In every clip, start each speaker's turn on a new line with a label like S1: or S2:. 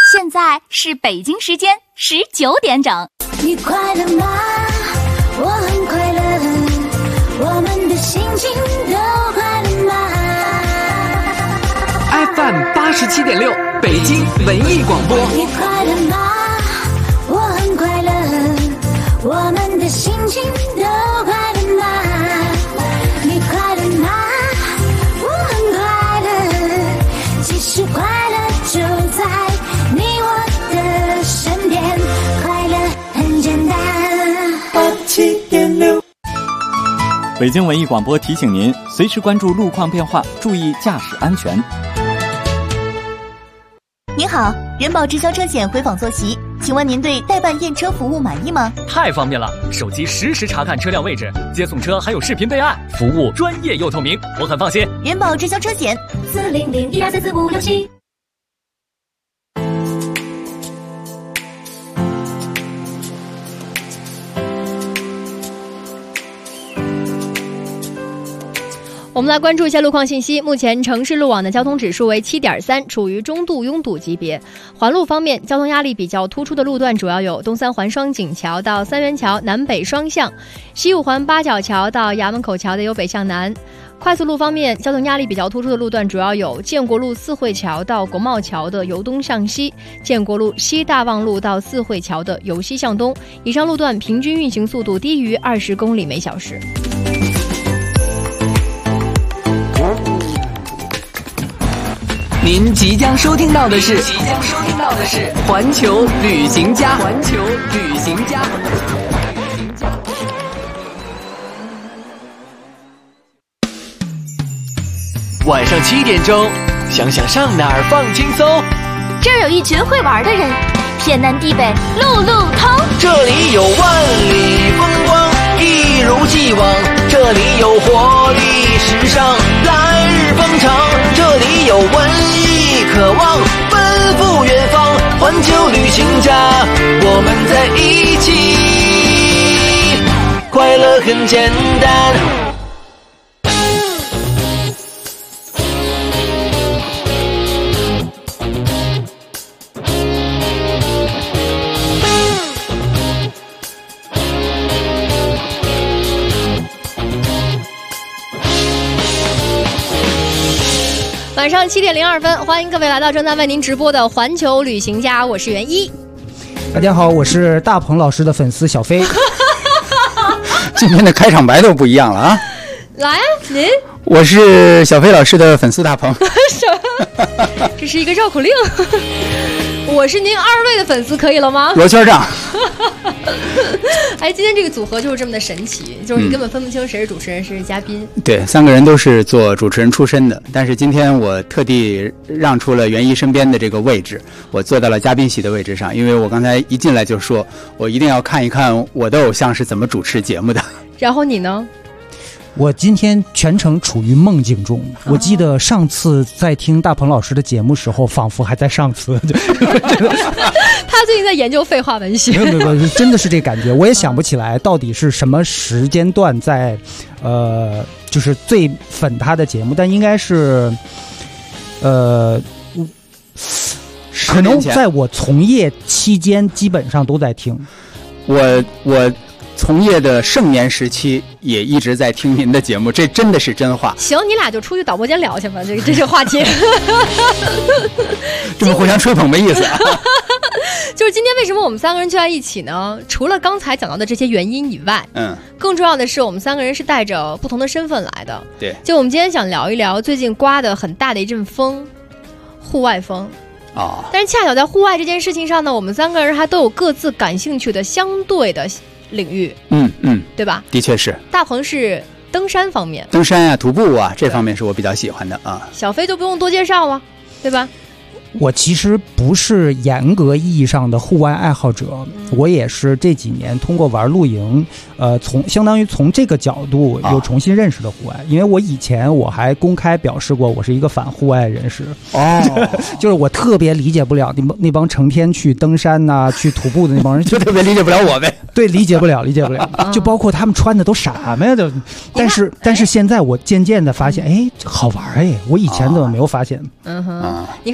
S1: 现在是北京时间19点整。
S2: 你快乐吗？我很快乐，我们的心情都快乐吗
S3: ？FM 87.6，北京文艺广播。
S2: 你快乐吗？我很快乐，我们的心情都快乐吗？你快乐吗？我很快乐，其实快乐就在你我的身边，快乐很简单。87.6，
S4: 北京文艺广播提醒您，随时关注路况变化，注意驾驶安全。
S1: 您好，人保直销车险回访坐席，请问您对代办验车服务满意吗？
S5: 太方便了，手机实时查看车辆位置，接送车还有视频备案，服务专业又透明，我很放心。
S1: 人保直销车险40012344567。
S6: 我们来关注一下路况信息。目前城市路网的交通指数为 7.3， 处于中度拥堵级别。环路方面，交通压力比较突出的路段主要有东三环双井桥到三元桥南北双向，西五环八角桥到衙门口桥的由北向南。快速路方面，交通压力比较突出的路段主要有建国路四惠桥到国贸桥的由东向西，建国路西大望路到四惠桥的由西向东。以上路段平均运行速度低于20公里每小时。
S3: 您即将收听到的是环球旅行家。晚上7点钟，想想上哪儿放轻松。
S1: 这儿有一群会玩的人，天南地北路路通。
S7: 这里有万里风光，一如既往。这里有活力时尚，来日方长。这里有文艺渴望，奔赴远方。环球旅行家，我们在一起，快乐很简单。
S6: 晚上7点02分，欢迎各位来到正在为您直播的环球旅行家，我是袁一。
S8: 大家好，我是大鹏老师的粉丝小飞。
S9: 今天的开场白都不一样了啊！
S6: 来啊，您。
S9: 我是小飞老师的粉丝大鹏。
S6: 这是一个绕口令。我是您2位的粉丝，可以了吗？
S9: 罗圈长。
S6: 哎，今天这个组合就是这么的神奇，就是你根本分不清谁是主持人谁是嘉宾。
S9: 对，3个人都是做主持人出身的，但是今天我特地让出了袁一身边的这个位置，我坐到了嘉宾席的位置上，因为我刚才一进来就说我一定要看一看我的偶像是怎么主持节目的。
S6: 然后你呢？
S8: 我今天全程处于梦境中。我记得上次在听大鹏老师的节目时候，仿佛还在上次。
S6: 他最近在研究废话文学。
S8: 没有，真的是这感觉。我也想不起来到底是什么时间段在，就是最粉他的节目，但应该是，可能在我从业期间基本上都在听。
S9: 我从业的盛年时期也一直在听您的节目，这真的是真话。
S6: 行，你俩就出去导播间聊去吧，这是话题。
S9: 这么互相吹捧没意思啊。
S6: 就是今天为什么我们3个人聚在一起呢？除了刚才讲到的这些原因以外，更重要的是我们3个人是带着不同的身份来的。
S9: 对，
S6: 就我们今天想聊一聊最近刮的很大的一阵风，户外风。但是恰巧在户外这件事情上呢，我们3个人还都有各自感兴趣的相对的领域，对吧？
S9: 的确是。
S6: 大鹏是登山方面，
S9: 登山啊、徒步啊，这方面是我比较喜欢的啊。
S6: 小飞就不用多介绍啊，对吧？
S8: 我其实不是严格意义上的户外爱好者，我也是这几年通过玩露营，相当于从这个角度又重新认识了户外。因为我以前我还公开表示过，我是一个反户外人士。就是我特别理解不了那帮成天去登山呐、去徒步的那帮人，
S9: 就特别理解不了我呗。
S8: 对，理解不了。就包括他们穿的都什么呀？但是现在我渐渐的发现，哎，好玩哎！我以前怎么没有发现？
S6: 你看到我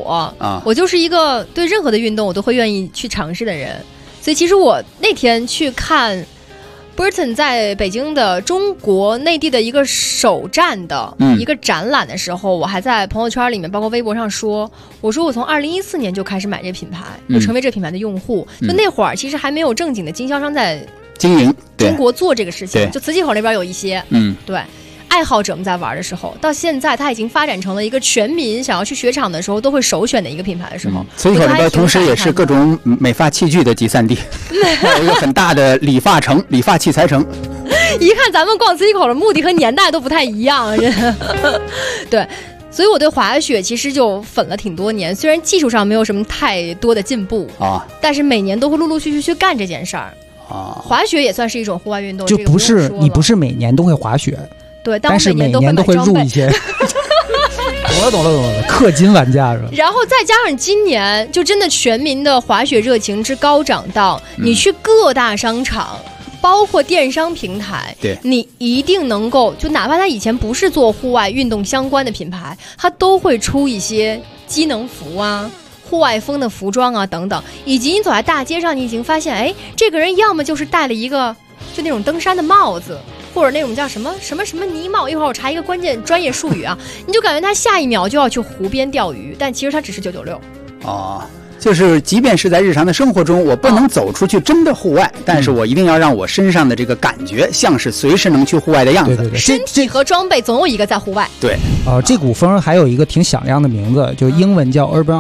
S6: 我就是一个对任何的运动我都会愿意去尝试的人，所以其实我那天去看 Burton 在北京的中国内地的一个首站的一个展览的时候，我还在朋友圈里面包括微博上说，我说我从2014年就开始买这品牌，就成为这品牌的用户，就那会儿其实还没有正经的经销商在
S9: 经营
S6: 中国做这个事情，就磁器口那边有一些，对，爱好者们在玩的时候，到现在它已经发展成了一个全民想要去雪场的时候都会首选的一个品牌的时候，
S9: 磁器口那边同时也是各种美发器具的集散地，有一个很大的理发城、理发器材城。
S6: 一看咱们逛磁器口的目的和年代都不太一样，对。所以我对滑雪其实就粉了挺多年，虽然技术上没有什么太多的进步但是每年都会陆陆续续去干这件事儿滑雪也算是一种户外运动，
S8: 就不是你不是每年都会滑雪，
S6: 对，
S8: 但是每年都会入一些。懂了，氪金玩家是吧？
S6: 然后再加上今年就真的全民的滑雪热情之高涨到，你去各大商场。包括电商平台，
S9: 对，
S6: 你一定能够，就哪怕他以前不是做户外运动相关的品牌，他都会出一些机能服啊、户外风的服装啊等等，以及你走在大街上，你已经发现，哎，这个人要么就是戴了一个就那种登山的帽子，或者那种叫什么呢帽，一会儿我查一个关键专业术语啊，你就感觉他下一秒就要去湖边钓鱼，但其实他只是996。
S9: 就是即便是在日常的生活中，我不能走出去真的户外，但是我一定要让我身上的这个感觉像是随时能去户外的样子。
S8: 对，
S6: 身体和装备总有一个在户外。
S9: 对，
S8: 这股风还有一个挺响亮的名字，就英文叫 Urban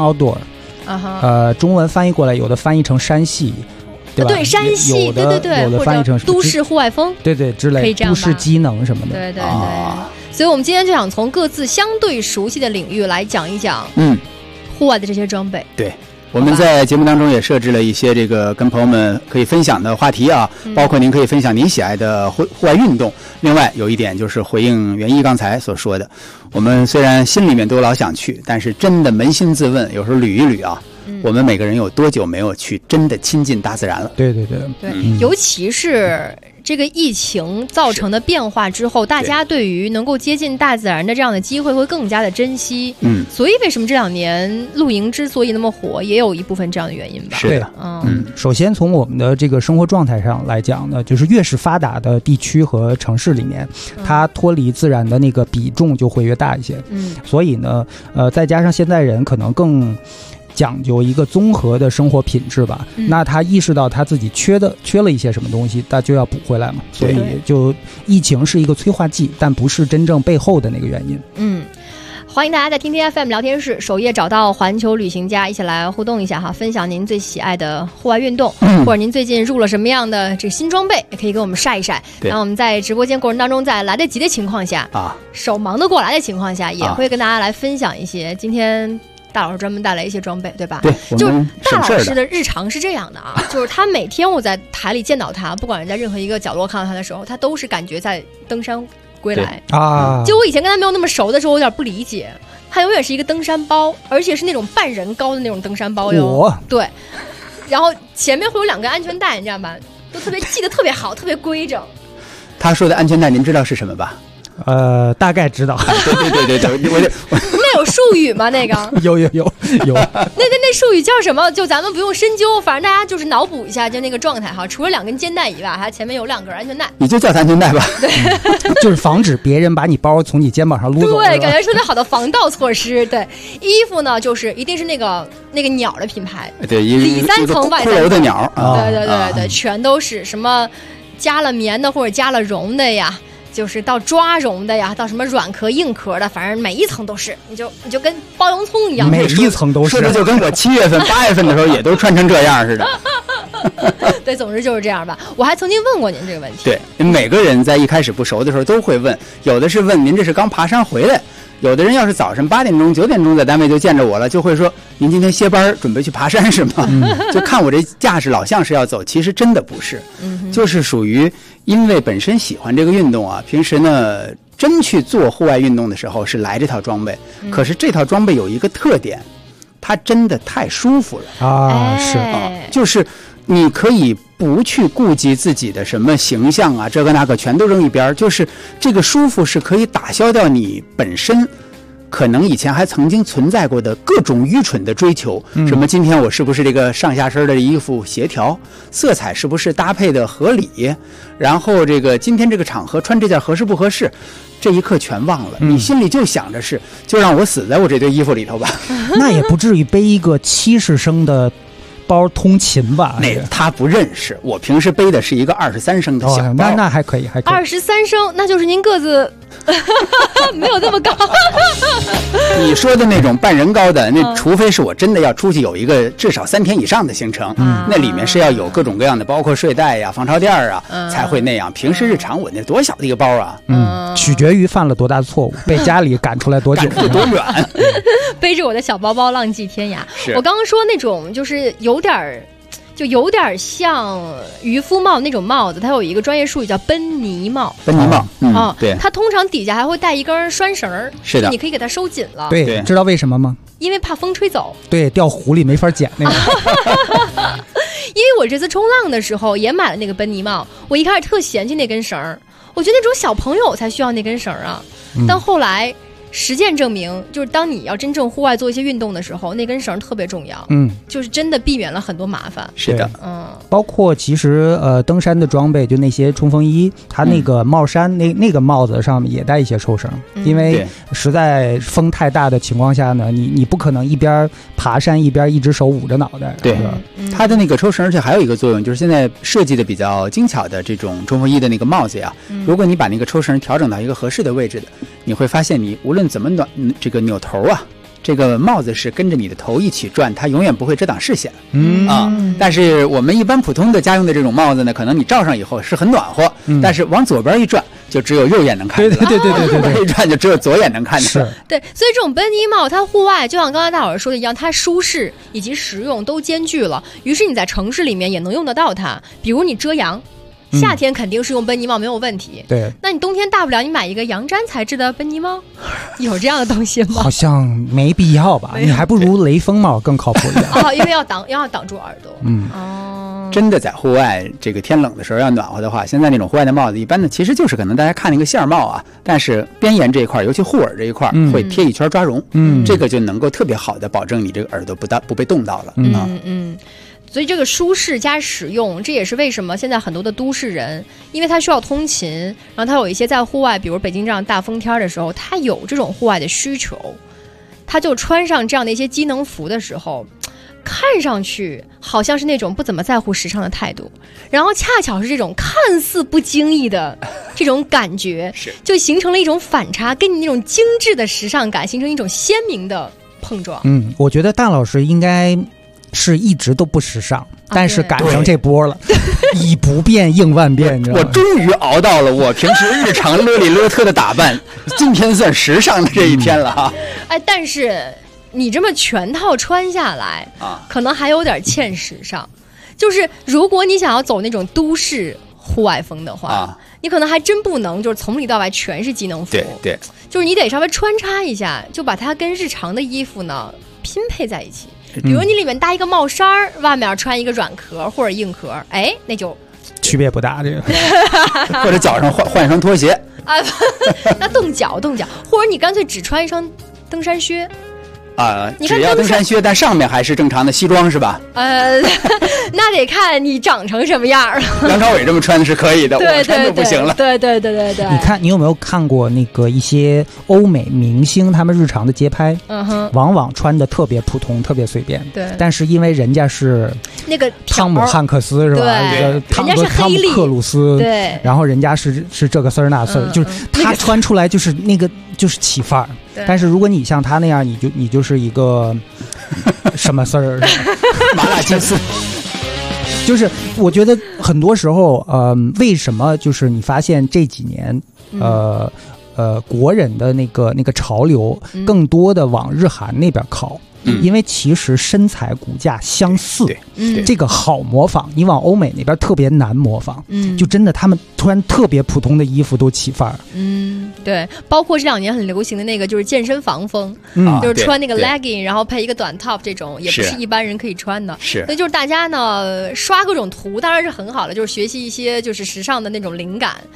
S8: Outdoor，中文翻译过来有的翻译成山系。对吧？
S6: 对，山系，有
S8: 的翻译成
S6: 都市户外风，
S8: 对之类，都市机能什么的。
S6: 对。所以我们今天就想从各自相对熟悉的领域来讲一讲，户外的这些装备。
S9: 对。我们在节目当中也设置了一些这个跟朋友们可以分享的话题啊，包括您可以分享您喜爱的户外运动。另外有一点就是回应袁一刚才所说的，我们虽然心里面都老想去，但是真的扪心自问，有时候捋一捋啊，我们每个人有多久没有去真的亲近大自然了？
S8: 对，
S6: 尤其是这个疫情造成的变化之后，大家对于能够接近大自然的这样的机会会更加的珍惜。所以为什么这2年露营之所以那么火，也有一部分这样的原因吧？
S9: 是的，
S8: 首先从我们的这个生活状态上来讲呢，就是越是发达的地区和城市里面，它脱离自然的那个比重就会越大一些。所以呢，再加上现在人可能更讲究一个综合的生活品质吧，那他意识到他自己缺了一些什么东西，他就要补回来嘛。所以就疫情是一个催化剂，但不是真正背后的那个原因。
S6: 欢迎大家在听听 FM 聊天室首页找到环球旅行家，一起来互动一下哈，分享您最喜爱的户外运动，或者您最近入了什么样的这个新装备，也可以给我们晒一晒。那我们在直播间过程当中，在来得及的情况下手忙得过来的情况下，也会跟大家来分享一些今天大老师专门带来一些装备，对吧？
S9: 对，
S6: 就是大老师的日常是这样的啊，就是他每天我在台里见到他，不管是在任何一个角落看到他的时候，他都是感觉在登山归来就我以前跟他没有那么熟的时候，我有点不理解，他永远是一个登山包，而且是那种半人高的那种登山包哟。对，然后前面会有2根安全带，你知道吧？都特别系得特别好，特别规整。
S9: 他说的安全带，您知道是什么吧？
S8: 大概知道。
S9: 对，
S6: 那有术语吗？那个
S8: 有。
S6: 那术语叫什么？就咱们不用深究，反正大家就是脑补一下，就那个状态哈。除了2根肩带以外，还前面有2根安全带。
S9: 你就叫它安全带吧。
S6: 对，
S8: 就是防止别人把你包从你肩膀上撸走。
S6: 对，感觉是特别好的防盗措施。对，衣服呢，就是一定是那个鸟的品牌。
S9: 对，
S6: 里3层外3层
S9: 的鸟。
S6: 对，全都是什么加了棉的或者加了绒的呀。就是到抓绒的呀，到什么软壳硬壳的，反正每一层都是，你就跟包洋葱一样，
S8: 每一层都是，
S9: 说的就跟我7月份8月份的时候也都穿成这样似的。
S6: 对，总之就是这样吧。我还曾经问过您这个问题。
S9: 对，每个人在一开始不熟的时候都会问，有的是问您这是刚爬山回来，有的人要是早晨8点钟9点钟在单位就见着我了，就会说您今天歇班准备去爬山是吗？就看我这架势老像是要走，其实真的不是，就是属于因为本身喜欢这个运动啊，平时呢真去做户外运动的时候是来这套装备，可是这套装备有一个特点，它真的太舒服了
S8: 是
S9: 就是你可以不去顾及自己的什么形象啊，这个那个全都扔一边，就是这个舒服是可以打消掉你本身可能以前还曾经存在过的各种愚蠢的追求，什么今天我是不是这个上下身的衣服协调，色彩是不是搭配的合理，然后这个今天这个场合穿这件合适不合适，这一刻全忘了，你心里就想着是就让我死在我这堆衣服里头吧。
S8: 那也不至于背一个70升的包通勤吧？
S9: 那他不认识，我平时背的是一个23升的小包，
S8: 那还可以，还可以。
S6: 23升，那就是您个子没有那么高。
S9: 你说的那种半人高的，那除非是我真的要出去有一个至少3天以上的行程，那里面是要有各种各样的，包括睡袋呀、防潮垫啊，才会那样。平时日常我那多小的一个包啊，
S8: 取决于犯了多大错误，被家里赶出来多久，
S9: 赶出多远，
S6: 背着我的小包包浪迹天涯。我刚刚说那种就是有点像渔夫帽那种帽子，它有一个专业术语叫奔尼帽。
S9: 奔尼帽，对，
S6: 它通常底下还会带一根拴绳儿，
S9: 是的，
S6: 你可以给它收紧了。
S8: 对，知道为什么吗？
S6: 因为怕风吹走。
S8: 对，掉湖里没法捡那个。
S6: 因为我这次冲浪的时候也买了那个奔尼帽，我一开始特嫌弃那根绳儿，我觉得那种小朋友才需要那根绳儿啊，但后来。实践证明，就是当你要真正户外做一些运动的时候，那根绳特别重要。就是真的避免了很多麻烦。
S9: 是的，
S8: 包括其实登山的装备，就那些冲锋衣，它那个帽衫那个帽子上面也带一些抽绳，因为实在风太大的情况下呢，你不可能一边爬山一边一只手捂着脑袋。
S9: 对，它的那个抽绳，而且还有一个作用，就是现在设计的比较精巧的这种冲锋衣的那个帽子呀，如果你把那个抽绳调整到一个合适的位置的，你会发现你无论怎么这个扭头啊，这个帽子是跟着你的头一起转，它永远不会遮挡视线。但是我们一般普通的家用的这种帽子呢，可能你罩上以后是很暖和，但是往左边一转，就只有右眼能看见。对，一转就只有左眼能看见。
S6: 是，对，所以这种奔尼帽它户外就像刚才大伙儿说的一样，它舒适以及实用都兼具了，于是你在城市里面也能用得到它，比如你遮阳。夏天肯定是用奔尼帽没有问题，
S8: 对。
S6: 那你冬天大不了你买一个羊毡材质的奔尼帽，有这样的东西吗？
S8: 好像没必要吧，你还不如雷锋帽更靠谱一点。
S6: 因为要挡住耳朵。
S9: 真的在户外这个天冷的时候要暖和的话，现在那种户外的帽子一般的其实就是可能大家看那个线帽啊，但是边沿这一块，尤其护耳这一块会贴一圈抓绒，这个就能够特别好的保证你这个耳朵不被冻到了。
S6: 所以这个舒适加实用，这也是为什么现在很多的都市人，因为他需要通勤，然后他有一些在户外，比如北京这样大风天的时候，他有这种户外的需求，他就穿上这样的一些机能服的时候，看上去好像是那种不怎么在乎时尚的态度，然后恰巧是这种看似不经意的这种感觉，就形成了一种反差，跟你那种精致的时尚感形成一种鲜明的碰撞。
S8: 我觉得大老师应该是一直都不时尚，但是赶上这波了，以不变应万变，你知道吗？
S9: 我终于熬到了我平时日常勒里勒特的打扮，今天算时尚的这一天了哈。
S6: 但是你这么全套穿下来可能还有点欠时尚。就是如果你想要走那种都市户外风的话，你可能还真不能就是从里到外全是机能服。
S9: 对，
S6: 就是你得稍微穿插一下，就把它跟日常的衣服呢拼配在一起。比如你里面搭一个帽衫儿，外面穿一个软壳或者硬壳，那就
S8: 区别不大。这个
S9: 或者脚上换一双拖鞋
S6: 那冻脚，或者你干脆只穿一双登山靴。
S9: 只要登山靴，但上面还是正常的西装是吧？
S6: 那得看你长成什么样了。
S9: 梁朝伟这么穿是可以的，我穿就不行了。
S6: 对。
S8: 你有没有看过那个一些欧美明星他们日常的街拍？往往穿的特别普通，特别随便。
S6: 对。
S8: 但是因为人家是
S6: 那个
S8: 汤姆汉克斯是吧？
S6: 对。
S8: 汤姆克鲁斯。
S6: 对。
S8: 然后人家是这个丝儿那丝儿，就是他穿出来就是那个就是起范儿。但是如果你像他那样，你就是一个什么丝儿？
S9: 麻辣鸡丝。
S8: 就是我觉得很多时候，为什么就是你发现这几年，国人的那个潮流更多的往日韩那边靠。因为其实身材骨架相似，这个好模仿，你往欧美那边特别难模仿，就真的他们穿特别普通的衣服都起范儿。
S6: 对，包括这2年很流行的那个就是健身房风，就是穿那个 legging，然后配一个短 top， 这种也不是一般人可以穿的。所以就是大家呢刷各种图当然是很好的，就是学习一些就是时尚的那种灵感。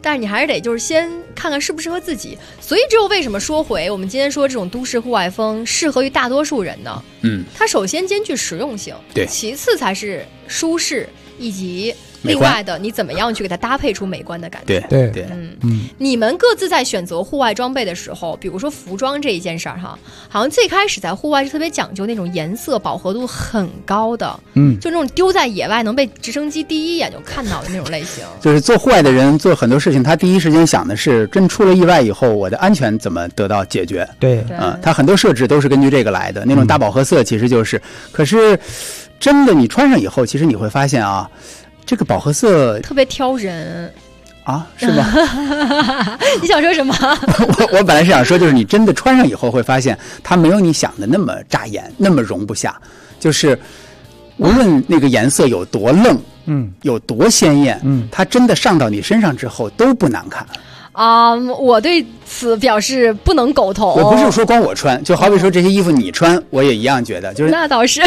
S6: 但是你还是得就是先看看适不适合自己。所以这又为什么说回我们今天说这种都市户外风适合于大多数人呢？它首先兼具实用性，
S9: 对，
S6: 其次才是舒适，以及另外的你怎么样去给它搭配出美观的感觉。
S9: 对，
S6: 你们各自在选择户外装备的时候，比如说服装这一件事儿哈，好像最开始在户外是特别讲究那种颜色饱和度很高的，就那种丢在野外能被直升机第一眼就看到的那种类型。
S9: 就是做户外的人做很多事情，他第一时间想的是，真出了意外以后，我的安全怎么得到解决？
S8: 对，
S9: 他很多设置都是根据这个来的。那种大饱和色其实就是，可是真的你穿上以后，其实你会发现啊。这个饱和色
S6: 特别挑人
S9: 啊，是吗？
S6: 你想说什么？
S9: 我本来是想说，就是你真的穿上以后会发现，它没有你想的那么扎眼，那么容不下。就是无论那个颜色有多愣，有多鲜艳，它真的上到你身上之后都不难看。
S6: 我对此表示不能苟同。
S9: 我不是说光我穿，就好比说这些衣服你穿，我也一样觉得，就是
S6: 那倒是。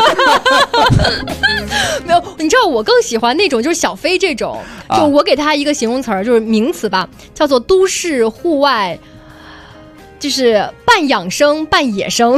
S6: 没有，你知道我更喜欢那种就是小飞这种，就我给它一个形容词儿，就是名词吧，叫做都市户外，就是半养生半野生。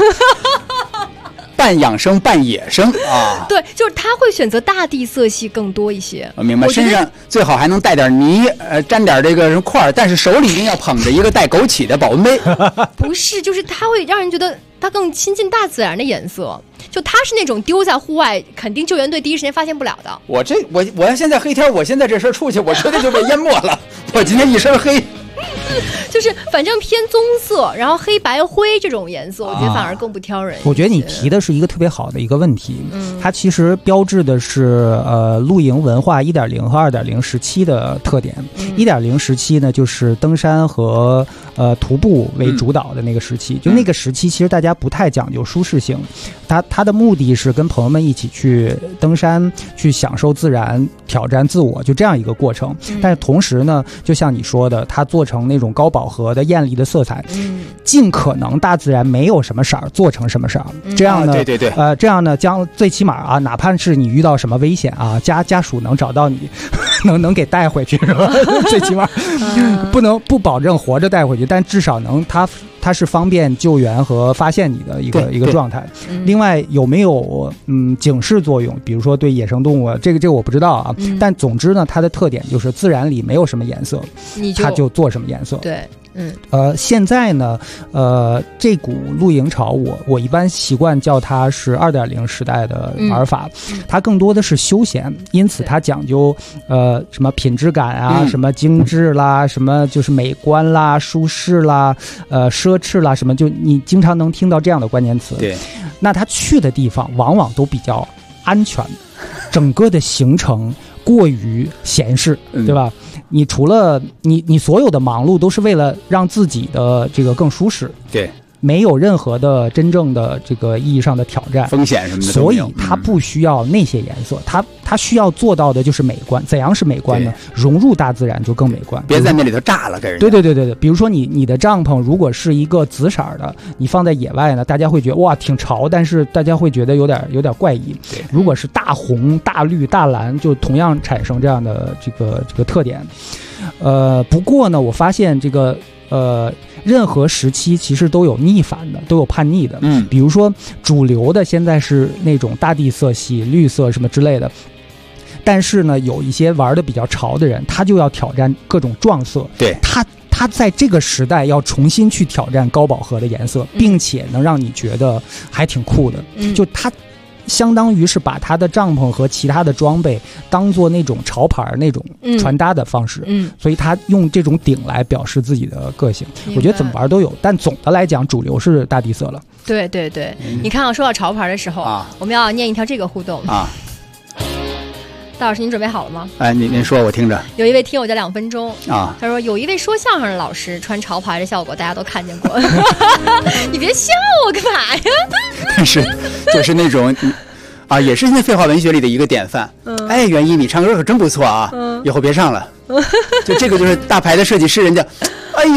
S9: 半养生半野生啊，
S6: 对，就是他会选择大地色系更多一些。
S9: 我明白，身上最好还能带点泥，沾点这个什么块儿，但是手里一定要捧着一个带枸杞的保温杯。
S6: 不是，就是它会让人觉得它更亲近大自然的颜色，就它是那种丢在户外，肯定救援队第一时间发现不了的。
S9: 我要现在黑天，我现在这身出去，我绝对就被淹没了。我今天一身黑。
S6: 就是反正偏棕色，然后黑白灰这种颜色，我觉得反而更不挑人。
S8: 我觉得你提的是一个特别好的一个问题，它其实标志的是露营文化 1.0 和 2.0 时期的特点。1.0 时期呢，就是登山和徒步为主导的那个时期，就那个时期其实大家不太讲究舒适性，它的目的是跟朋友们一起去登山，去享受自然，挑战自我，就这样一个过程。但是同时呢，就像你说的，它做成那种高饱和的艳丽的色彩，尽可能大自然没有什么色儿做成什么色儿，这样呢，
S9: 对，
S8: 这样呢，将最起码啊，哪怕是你遇到什么危险啊，家属能找到你，能给带回去是吧？最起码不保证活着带回去，但至少能它是方便救援和发现你的一个状态。另外有没有警示作用？比如说对野生动物，这个我不知道啊。但总之呢，它的特点就是自然里没有什么颜色，它就做什么颜色。
S6: 对。
S8: 现在呢，这股露营潮，我一般习惯叫它是 2.0 时代的玩法，它更多的是休闲，因此它讲究什么品质感啊，什么精致啦，什么就是美观啦、舒适啦、奢侈啦，什么就你经常能听到这样的关键词。
S9: 对，
S8: 那它去的地方往往都比较安全，整个的行程过于闲适，对吧？你除了你所有的忙碌都是为了让自己的这个更舒适，
S9: 对，
S8: 没有任何的真正的这个意义上的挑战、
S9: 风险什么的，
S8: 所以它不需要那些颜色，它需要做到的就是美观。怎样是美观呢？融入大自然就更美观，
S9: 别在那里头炸了给人。
S8: 对，比如说你的帐篷如果是一个紫色的，你放在野外呢，大家会觉得哇挺潮，但是大家会觉得有点怪异。如果是大红、大绿、大蓝，就同样产生这样的这个特点。不过呢，我发现这个任何时期其实都有逆反的，都有叛逆的。比如说主流的现在是那种大地色系、绿色什么之类的，但是呢，有一些玩的比较潮的人，他就要挑战各种撞色。
S9: 对，
S8: 他在这个时代要重新去挑战高饱和的颜色，并且能让你觉得还挺酷的。就他相当于是把他的帐篷和其他的装备当做那种潮牌那种传达的方式，所以他用这种顶来表示自己的个性。我觉得怎么玩都有，但总的来讲，主流是大地色了。
S6: 对，你看说到潮牌的时候，我们要念一条这个互动啊。大老师，您准备好了吗？
S9: 哎，您说，我听着。
S6: 有一位听友叫2分钟
S9: 啊，
S6: 他说有一位说相声的老师穿潮牌的效果，大家都看见过。你别笑我干嘛呀？
S9: 但是就是那种啊，也是现在废话文学里的一个典范。哎，袁一，你唱歌可真不错啊，以后别上了。就这个就是大牌的设计师，人家，哎呦，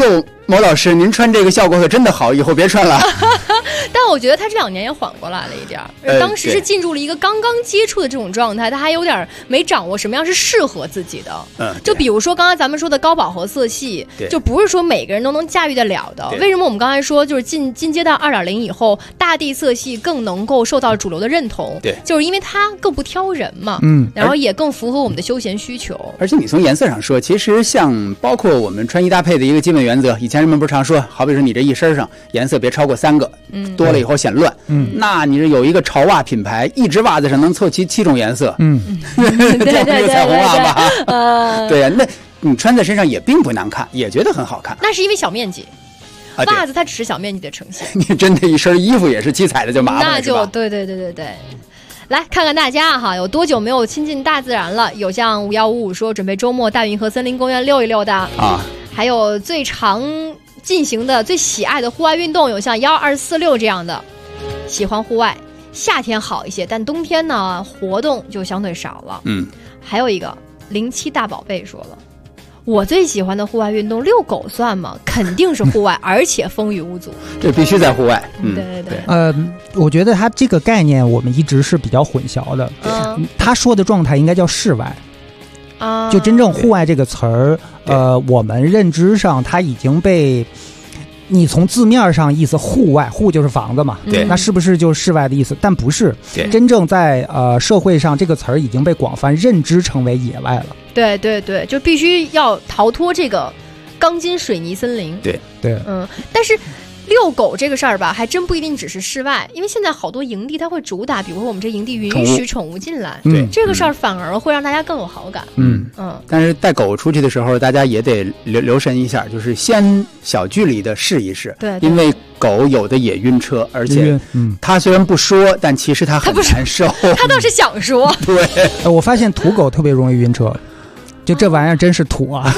S9: 某老师，您穿这个效果可真的好，以后别穿了。
S6: 但我觉得他这2年也缓过来了一点当时是进入了一个刚刚接触的这种状态，他还有点没掌握什么样是适合自己的。就比如说刚刚咱们说的高饱和色系，就不是说每个人都能驾驭得了的。为什么我们刚才说就是进阶到2.0以后，大地色系更能够受到主流的认同？
S9: 对，
S6: 就是因为它更不挑人嘛，然后也更符合我们的休闲需求。
S9: 而且你从颜色上说，其实像包括我们穿衣搭配的一个基本原则，以前人们不是常说，好比说你这一身上颜色别超过3个，多了以后显乱。那你是有一个潮袜品牌，一只袜子上能凑齐7种颜色，这样就彩虹袜吧？对呀，那你穿在身上也并不难看，也觉得很好看。
S6: 那是因为小面积。袜子它只是小面积的呈现，
S9: 你真的一身衣服也是七彩的就麻烦了，
S6: 那就对。来看看大家哈，有多久没有亲近大自然了？有像5155说准备周末大运河森林公园溜一溜的啊，还有最常进行的、最喜爱的户外运动，有像1246这样的。喜欢户外，夏天好一些，但冬天呢活动就相对少了。还有一个07大宝贝说了，我最喜欢的户外运动遛狗算吗？肯定是户外，而且风雨无阻。
S9: 这必须在户外。
S6: 对。
S8: 我觉得他这个概念我们一直是比较混淆的。他说的状态应该叫室外。就真正户外这个词儿，我们认知上它已经被。你从字面上意思，户外，户就是房子嘛，
S9: 对，
S8: 那是不是就是室外的意思？但不是，真正在社会上这个词儿已经被广泛认知成为野外了。
S6: 对，就必须要逃脱这个钢筋水泥森林。
S9: 对，
S6: 但是遛狗这个事儿吧，还真不一定只是室外，因为现在好多营地它会主打，比如说我们这营地允许宠物进来，
S9: 对，
S6: 这个事儿反而会让大家更有好感。
S9: 但是带狗出去的时候，大家也得留神一下，就是先小距离的试一试，
S6: 对，
S9: 因为狗有的也晕车，而且它虽然不说，但其实它很难受，
S6: 它倒是想说。
S9: 对，
S8: 我发现土狗特别容易晕车。就这玩意儿真是土啊！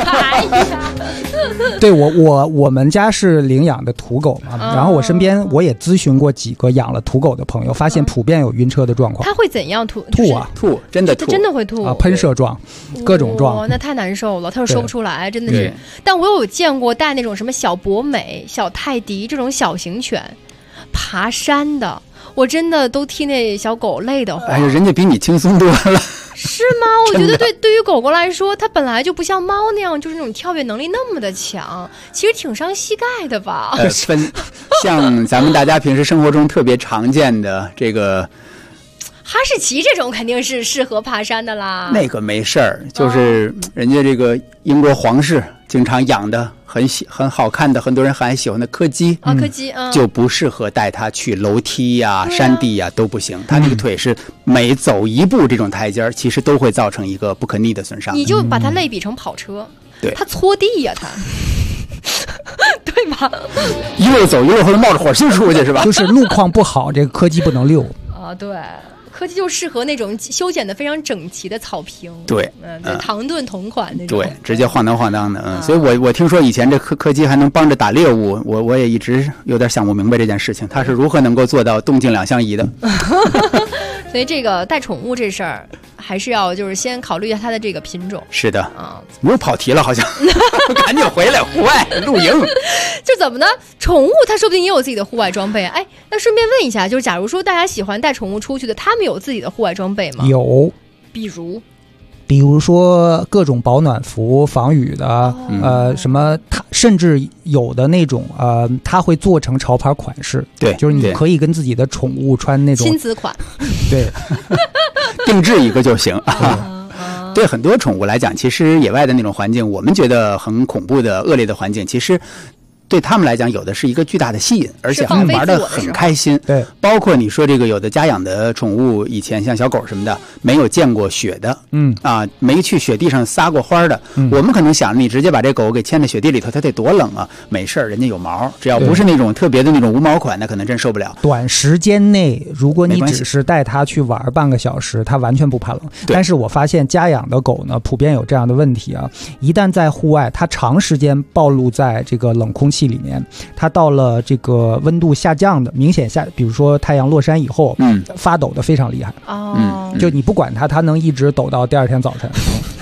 S8: 对，我们家是领养的土狗嘛，然后我身边我也咨询过几个养了土狗的朋友，发现普遍有晕车的状况。
S6: 它会怎样吐
S8: 啊？
S9: 吐，真的吐，
S6: 真的会吐
S8: 啊，喷射状，各种状。
S6: 那太难受了，它又说不出来，真的是。但我有见过带那种什么小博美、小泰迪这种小型犬爬山的，我真的都替那小狗累得慌。
S9: 哎呀，人家比你轻松多了。
S6: 是吗？我觉得对于狗狗来说，它本来就不像猫那样，就是那种跳跃能力那么的强，其实挺伤膝盖的吧？
S9: 像咱们大家平时生活中特别常见的这个
S6: 哈士奇这种肯定是适合爬山的啦。
S9: 那个没事儿，就是人家这个英国皇室经常养的很好看的，很多人还喜欢的柯基
S6: 啊，柯基
S9: 就不适合带它去楼梯呀、山地呀都不行。它那个腿是每走一步这种台阶，其实都会造成一个不可逆的损伤。
S6: 你就把它类比成跑车，
S9: 对，
S6: 它搓地呀，它。对吧？
S9: 一路走一路会冒着火星出去是吧？
S8: 就是路况不好，这个柯基不能溜
S6: 啊。对。柯基就适合那种修剪的非常整齐的草坪，
S9: 对，
S6: 唐顿同款那种，
S9: 对，直接晃荡晃荡的，所以我听说以前这柯基还能帮着打猎物，我也一直有点想不明白这件事情，它是如何能够做到动静两相宜的。
S6: 所以这个带宠物这事儿，还是要就是先考虑一下它的这个品种。
S9: 是的啊，又跑题了，好像赶紧回来，户外露营。
S6: 就怎么呢？宠物它说不定也有自己的户外装备。哎，那顺便问一下，就是假如说大家喜欢带宠物出去的，他们有自己的户外装备吗？
S8: 有，比如说各种保暖服、防雨的，什么它甚至有的那种它会做成潮牌款式，
S9: 对，
S8: 就是你可以跟自己的宠物穿那种
S6: 亲子款，
S8: 对，
S9: 定制一个就行。对很多宠物来讲，其实野外的那种环境，我们觉得很恐怖的恶劣的环境，其实对他们来讲有的是一个巨大的吸引，而且还玩得很开心。
S8: 对，
S9: 包括你说这个有的家养的宠物，以前像小狗什么的，没有见过雪的，没去雪地上撒过花的，我们可能想你直接把这狗给牵在雪地里头，它得多冷啊！没事儿，人家有毛，只要不是那种特别的那种无毛款，那可能真受不了。
S8: 短时间内，如果你只是带它去玩半个小时，它完全不怕冷。但是我发现家养的狗呢，普遍有这样的问题啊，一旦在户外，它长时间暴露在这个冷空气里面，它到了这个温度下降的明显比如说太阳落山以后，发抖的非常厉害。
S6: 哦，
S8: 就你不管它，它能一直抖到第二天早晨。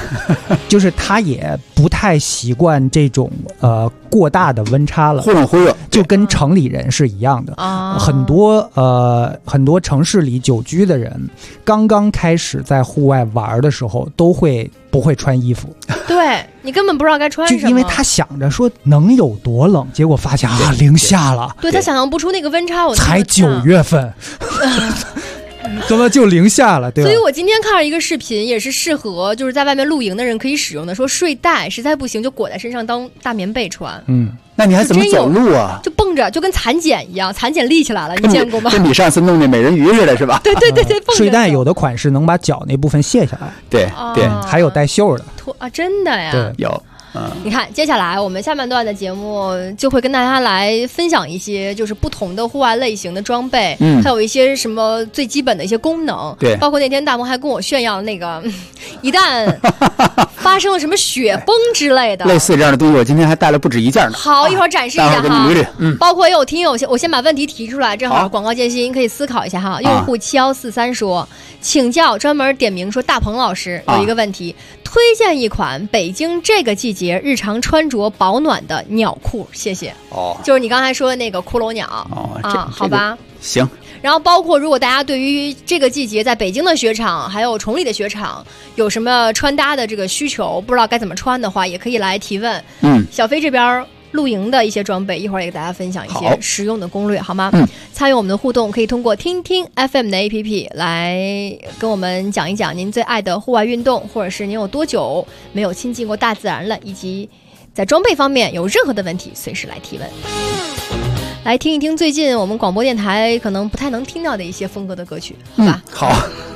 S8: 就是他也不太习惯这种过大的温差了，
S9: 忽冷忽热，
S8: 就跟城里人是一样的。很多城市里久居的人，刚刚开始在户外玩的时候，都不会穿衣服。
S6: 对，你根本不知道该穿什么，
S8: 就因为他想着说能有多冷，结果发现零下了。
S6: 对，他想象不出那个温差，
S8: 才9月份。怎么就零下了？对吧？
S6: 所以我今天看了一个视频，也是适合就是在外面露营的人可以使用的，说睡袋实在不行就裹在身上当大棉被穿。
S9: 那你还怎么走路啊？
S6: 就蹦着，就跟蚕茧一样，蚕茧立起来了，你见过吗？
S9: 跟你上次弄那美人鱼似的，是吧？
S6: 对，蹦着。
S8: 睡袋有的款式能把脚那部分卸下来，
S9: 对，
S8: 还有带袖的。
S6: 真的呀？
S8: 对，
S9: 有。
S6: 你看，接下来我们下半段的节目就会跟大家来分享一些就是不同的户外类型的装备，还有一些什么最基本的一些功能。
S9: 对，
S6: 包括那天大鹏还跟我炫耀那个，一旦发生了什么雪崩之类的，
S9: 类似这样的东西，我今天还带了不止一件呢。
S6: 好，一会儿展示一下哈。包括也有听友，我先把问题提出来，正好广告间隙您可以思考一下哈。用户7143说，请教专门点名说大鹏老师有一个问题，推荐一款北京这个季节日常穿着保暖的鸟裤，谢谢。就是你刚才说的那个骷髅鸟。好吧。
S9: 行。
S6: 然后包括如果大家对于这个季节在北京的雪场还有崇礼的雪场有什么穿搭的这个需求，不知道该怎么穿的话，也可以来提问。小飞这边露营的一些装备，一会儿也给大家分享一些实用的攻略，好吗？参与我们的互动，可以通过听听 FM 的 APP 来跟我们讲一讲您最爱的户外运动，或者是您有多久没有亲近过大自然了，以及在装备方面有任何的问题，随时来提问。来听一听最近我们广播电台可能不太能听到的一些风格的歌曲，好吧？
S9: 好。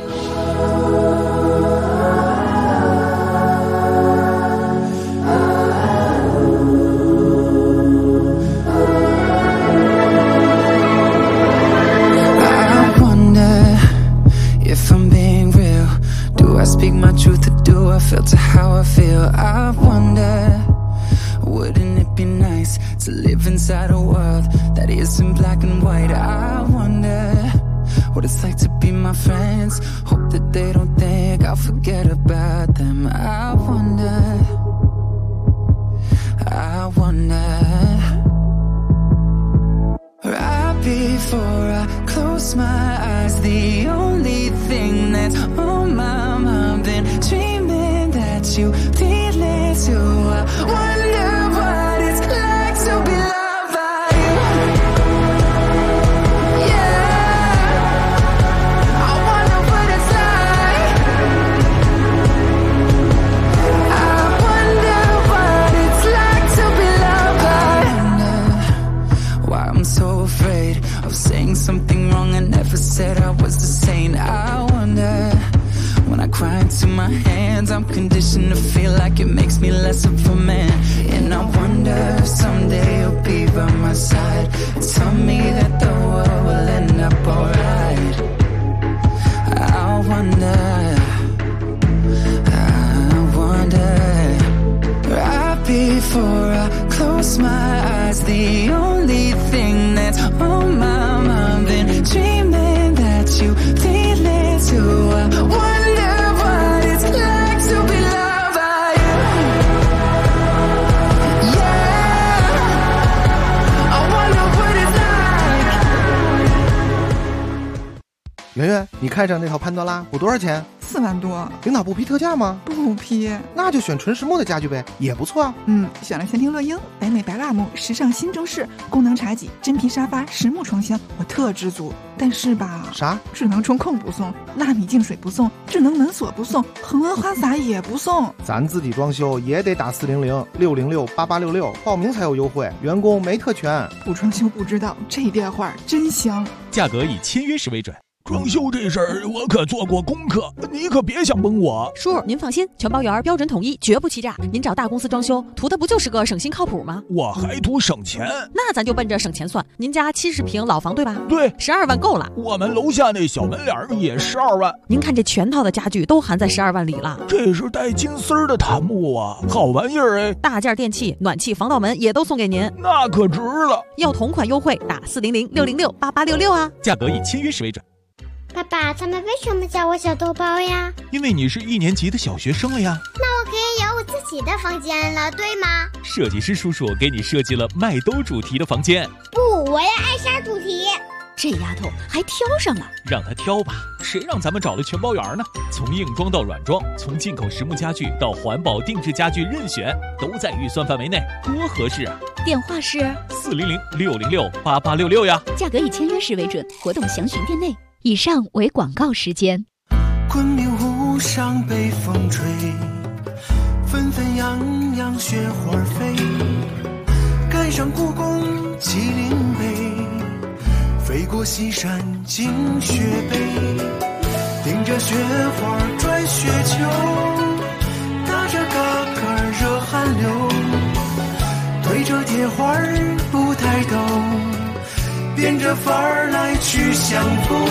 S10: I speak my truth or do I filter how I feel? I wonder, wouldn't it be nice to live inside a world that isn't black and white? I wonder what it's like to be my friends. Hope that they don't think I'll forget about them. I wonder, right before I close my eyes, the only thing that's on my mind, been dreaming that you feel it too. I wonder what it's like to be loved by you. Yeah, I wonder what it's like. I wonder what it's like to be loved by you. Why I'm so afraid of saying something wrong I never said I was a saint. I wonder, when I cry into my hands, I'm conditioned to feel like it makes me less of a man. And I wonder if someday you'll be by my side, tell me that the world will end up alright. I wonder, right before I close my eyes, the only thing that's on my mind, been dreaming that you feel it too. I wonder what it's like to be loved by you. Yeah, I wonder what it's like.
S11: 圆圆，你看上那套潘多拉补多少钱
S12: ？4万多。
S11: 领导不批特价吗？
S12: 不批。
S11: 那就选纯实木的家具呗，也不错啊。
S12: 选了前庭乐英、北美白蜡木、时尚新中式、功能茶几、真皮沙发、实木床箱，我特知足。但是吧，
S11: 啥？
S12: 智能中控不送，纳米净水不送，智能门锁不送，恒温花洒也不送。
S11: 咱自己装修也得打400-606-8866报名才有优惠，员工没特权。
S12: 不装修不知道，这电话真香。
S13: 价格以签约时为准。装修这事儿我可做过功课，你可别想蒙我。
S14: 叔，您放心，全包圆标准统一，绝不欺诈。您找大公司装修，图的不就是个省心靠谱吗？
S13: 我还图省钱，
S14: 那咱就奔着省钱算。您家70平老房对吧？
S13: 对
S14: ，12万够了。
S13: 我们楼下那小门脸也12万。
S14: 您看这全套的家具都含在12万里了。
S13: 这是带金丝儿的檀木啊，好玩意儿哎！
S14: 大件电器、暖气、防盗门也都送给您，
S13: 那可值了。
S14: 要同款优惠，打400-606-8866啊。
S13: 价格以签约时为准。
S2: 爸爸，他们为什么叫我小豆包呀？
S13: 因为你是1年级的小学生了呀。
S2: 那我
S15: 起的房间了，对吗？
S13: 设计师叔叔给你设计了麦兜主题的房间。
S15: 不，我要爱莎主题。
S14: 这丫头还挑上了，
S13: 让她挑吧，谁让咱们找了全包圆呢？从硬装到软装，从进口实木家具到环保定制家具，任选都在预算范围内，多合适啊！
S14: 电话是
S13: 400-606-8866呀，
S14: 价格以签约时为准，活动详询店内。以上为广告时间。
S10: 昆明湖上北风吹，纷纷扬扬雪花飞，赶上故宫麒麟碑，飞过西山进雪北，顶着雪花转雪球，打着嘎嘎热汗流，推着铁花不抬头，变着法儿来去相逢。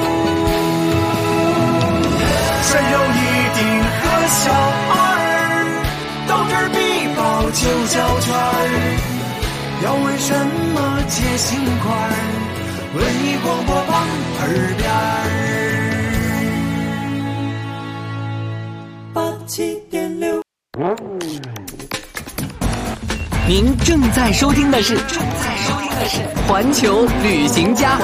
S10: 山有一定和小儿，斗智必报就叫圈儿，要问什么解心块儿，文艺广播榜耳边儿87.6。
S3: 您正在收听的是环球旅行家。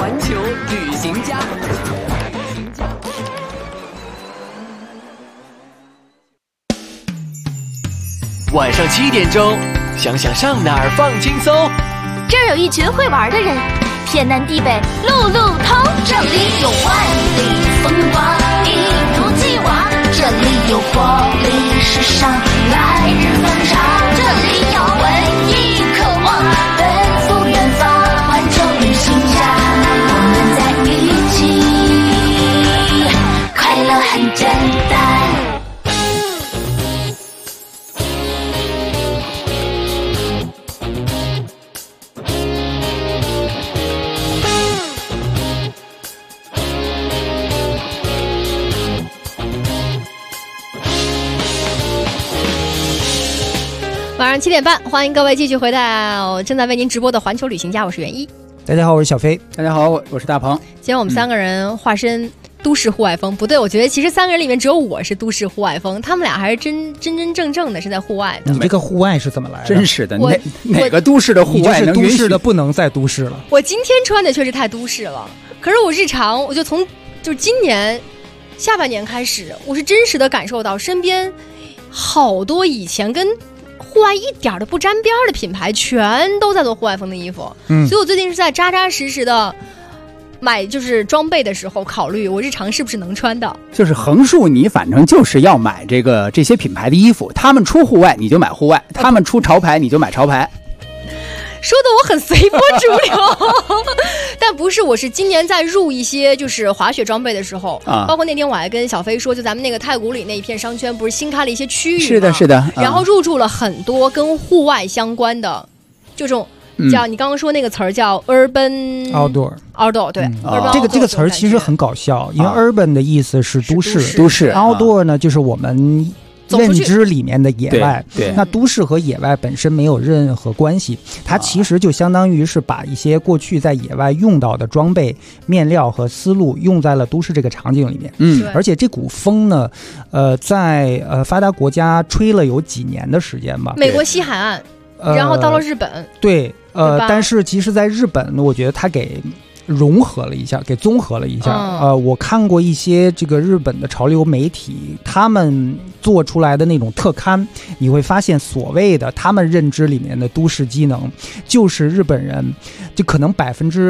S3: 晚上7点钟，想想上哪儿放轻松。
S2: 这儿有一群会玩的人，天南地北路路通，这里有万里风光一如既往，这里有活力时尚来日方长，这里有文艺渴望奔赴远方，环球旅行家，我们在一起，快乐很简单。
S6: 晚上7点半，欢迎各位继续回到正在为您直播的环球旅行家，我是袁一。
S8: 大家好，我是小飞。
S9: 大家好，我是大鹏。
S6: 今天我们3个人化身都市户外风，不对，我觉得其实3个人里面只有我是都市户外风，他们俩还是真正的是在户外的。
S8: 你这个户外是怎么来的？
S9: 真是的，哪个都市的户外能
S8: 都市的不能再都市了？
S6: 我今天穿的确实太都市了，可是我日常我就从今年下半年开始，我是真实的感受到身边好多以前跟户外一点都不沾边的品牌全都在做户外风的衣服，所以我最近是在扎扎实实的买就是装备的时候考虑我日常是不是能穿的。
S9: 就是横竖你反正就是要买这些品牌的衣服，他们出户外你就买户外，他们出潮牌你就买潮牌。
S6: 说的我很随波逐流但不是，我是今年在入一些就是滑雪装备的时候包括那天我还跟小飞说，就咱们那个太古里那一片商圈不是新开了一些区域吗？
S9: 是的
S6: 然后入驻了很多跟户外相关的这种叫你刚刚说那个词儿叫 urban outdoor 对
S8: 这个词儿其实很搞笑，因为 urban 的意思是都市 outdoor 呢就是我们认知里面的野外，
S9: 对，
S8: 那都市和野外本身没有任何关系，它其实就相当于是把一些过去在野外用到的装备、面料和思路用在了都市这个场景里面。而且这股风呢，在发达国家吹了有几年的时间吧，
S6: 美国西海岸，然后到了日本，
S8: 对，但是其实在日本，我觉得它给融合了一下，给综合了一下。我看过一些这个日本的潮流媒体，他们做出来的那种特刊，你会发现所谓的他们认知里面的都市机能，就是日本人就可能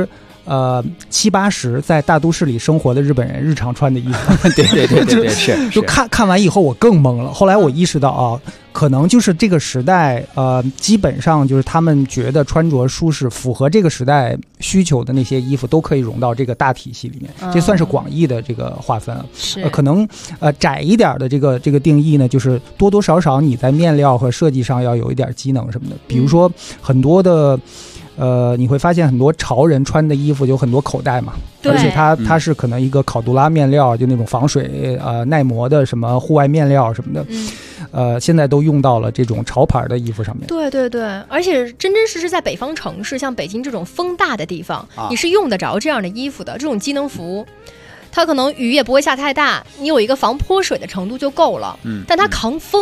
S8: 70-80%在大都市里生活的日本人日常穿的衣服。
S9: 对，是。
S8: 就看完以后我更懵了。后来我意识到可能就是这个时代，基本上就是他们觉得穿着舒适、符合这个时代需求的那些衣服，都可以融到这个大体系里面。这算是广义的这个划分。可能窄一点的这个定义呢，就是多多少少你在面料和设计上要有一点机能什么的。比如说很多的。你会发现很多潮人穿的衣服有很多口袋嘛，而且它是可能一个考杜拉面料，就那种防水耐磨的什么户外面料什么的，现在都用到了这种潮牌的衣服上面。
S6: 对，而且真实在北方城市，像北京这种风大的地方，你是用得着这样的衣服的，这种机能服。它可能雨也不会下太大，你有一个防泼水的程度就够了。但它扛风，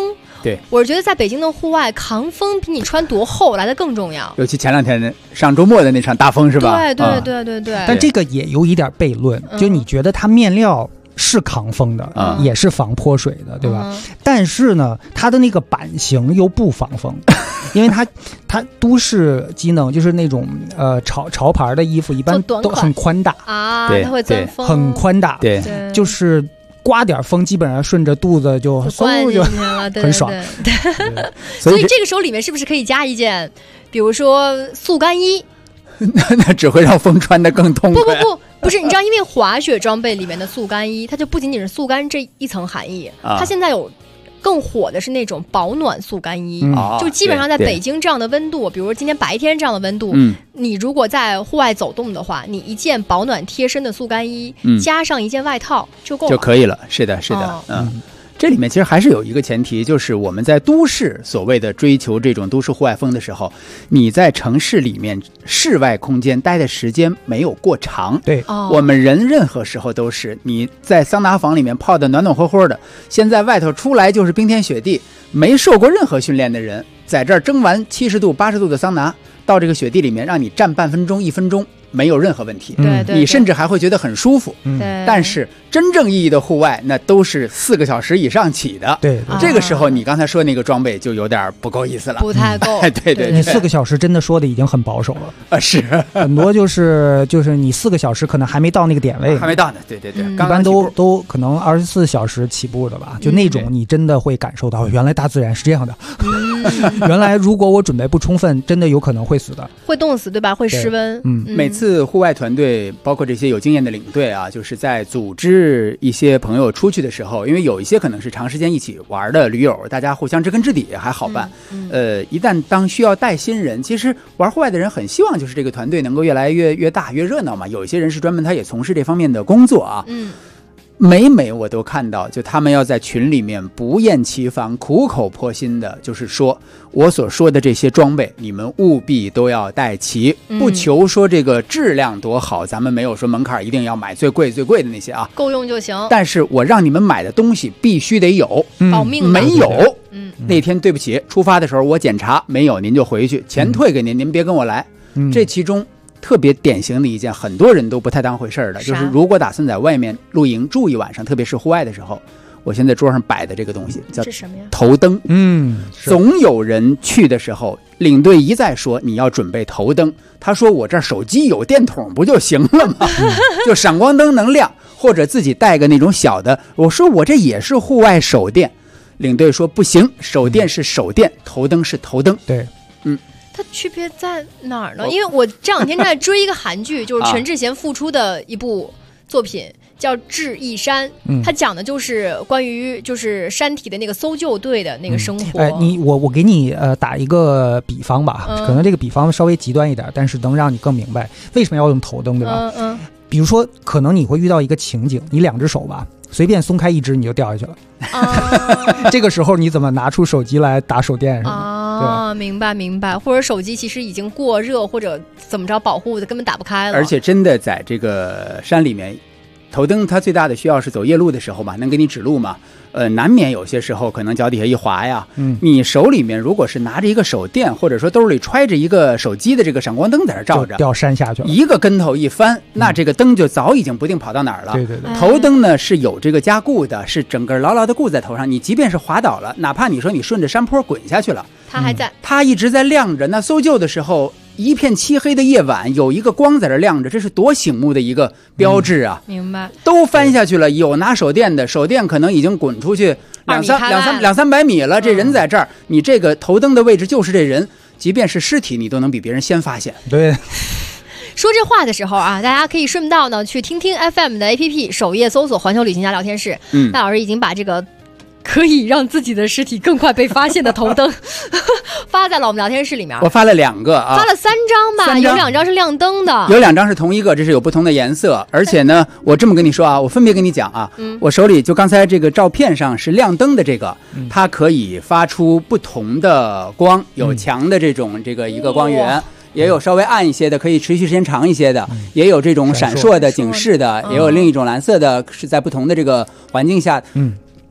S9: 对，
S6: 我是觉得在北京的户外扛风比你穿多厚来的更重要。
S9: 尤其前2天上周末的那场大风是吧？
S6: 对。
S8: 但这个也有一点悖论，就你觉得它面料是抗风的，也是防泼水的，对吧？但是呢，它的那个版型又不防风，因为它都市机能就是那种潮牌的衣服一般都很宽大
S6: 啊，它会钻风，
S8: 很宽大，
S9: 对，
S8: 就是刮点风基本上顺着肚子就
S6: 灌进去了，
S8: 很爽。
S6: 所以这个时候里面是不是可以加一件，比如说速干衣？
S9: 那只会让风穿得更痛快。
S6: 不是，你知道，因为滑雪装备里面的速干衣，它就不仅仅是速干这一层含义，它现在有更火的是那种保暖速干衣，就基本上在北京这样的温度，比如说今天白天这样的温度，你如果在户外走动的话，你一件保暖贴身的速干衣，加上一件外套就够了，
S9: 就可以了。是的，这里面其实还是有一个前提，就是我们在都市所谓的追求这种都市户外风的时候，你在城市里面室外空间待的时间没有过长。
S8: 对，
S9: 我们人任何时候都是你在桑拿房里面泡的暖暖和和的，现在外头出来就是冰天雪地，没受过任何训练的人在这儿蒸完70度80度的桑拿，到这个雪地里面让你站半分钟1分钟没有任何问题，你甚至还会觉得很舒服。但是真正意义的户外那都是4个小时以上起的。
S8: 对，
S9: 这个时候你刚才说那个装备就有点不够意思了，
S6: 不太够。
S9: 对，
S8: 你4个小时真的说的已经很保守了
S9: 啊，是
S8: 很多就是你4个小时可能还没到那个点位，
S9: 还没到呢。对，
S8: 一般都可能24小时起步的吧，就那种你真的会感受到原来大自然是这样的。原来如果我准备不充分，真的有可能会死的，
S6: 会冻死，对吧？会失温。
S9: 每次户外团队包括这些有经验的领队啊，就是在组织一些朋友出去的时候，因为有一些可能是长时间一起玩的驴友，大家互相知根知底还好办。一旦当需要带新人，其实玩户外的人很希望就是这个团队能够越来越大越热闹嘛。有一些人是专门他也从事这方面的工作啊。每我都看到，就他们要在群里面不厌其烦苦口婆心的就是说，我所说的这些装备你们务必都要带齐，不求说这个质量多好，咱们没有说门槛一定要买最贵的那些啊，
S6: 够用就行，
S9: 但是我让你们买的东西必须得有，
S6: 保命
S9: 没有那天对不起，出发的时候我检查没有，您就回去，钱退给您，您别跟我来。这其中特别典型的一件，很多人都不太当回事的，就是如果打算在外面露营住一晚上，特别是户外的时候，我现在桌上摆的这个东西叫头灯。总有人去的时候，领队一再说你要准备头灯，他说我这手机有电筒不就行了吗？就闪光灯能亮，或者自己带个那种小的。我说我这也是户外手电，领队说不行，手电是手电，头灯是头灯。
S8: 对，
S6: 它区别在哪儿呢？因为我这2天在追一个韩剧，就是全智贤复出的一部作品，叫《智异山》。它讲的就是关于就是山体的那个搜救队的那个生活。
S8: 我给你打一个比方吧，可能这个比方稍微极端一点，但是能让你更明白为什么要用头灯，对吧？比如说，可能你会遇到一个情景，你2只手吧，随便松开1只你就掉下去了。这个时候你怎么拿出手机来打手电什么？
S6: 明白。或者手机其实已经过热，或者怎么着保护的根本打不开了。
S9: 而且真的在这个山里面，头灯它最大的需要是走夜路的时候嘛，能给你指路嘛。难免有些时候可能脚底下一滑呀，你手里面如果是拿着一个手电，或者说兜里揣着一个手机的这个闪光灯在这照着，
S8: 掉山下去了，
S9: 一个跟头一翻，那这个灯就早已经不定跑到哪儿了。
S8: 对。
S9: 头灯呢是有这个加固的，是整个牢牢的固在头上，你即便是滑倒了，哪怕你说你顺着山坡滚下去了，
S6: 它还在，
S9: 它一直在亮着。那搜救的时候，一片漆黑的夜晚，有一个光在这亮着，这是多醒目的一个标志啊！
S6: 明白。
S9: 都翻下去了，有拿手电的，手电可能已经滚出去两三百米了，这人在这儿，你这个头灯的位置就是这人，即便是尸体，你都能比别人先发现。
S8: 对。
S6: 说这话的时候啊，大家可以顺道呢去听听 FM 的 APP， 首页搜索环球旅行家聊天室。大老师已经把这个可以让自己的尸体更快被发现的头灯发在了我们聊天室里面。
S9: 我发了2个啊，
S6: 发了3张吧，有2张是亮灯的，
S9: 有2张是同一个，这是有不同的颜色。而且呢，我这么跟你说啊，我分别跟你讲啊，我手里就刚才这个照片上是亮灯的这个，它可以发出不同的光，有强的这种这个一个光源。也有稍微暗一些的，可以持续时间长一些的，也有这种闪烁的警示的，也有另一种蓝色的，是在不同的这个环境下。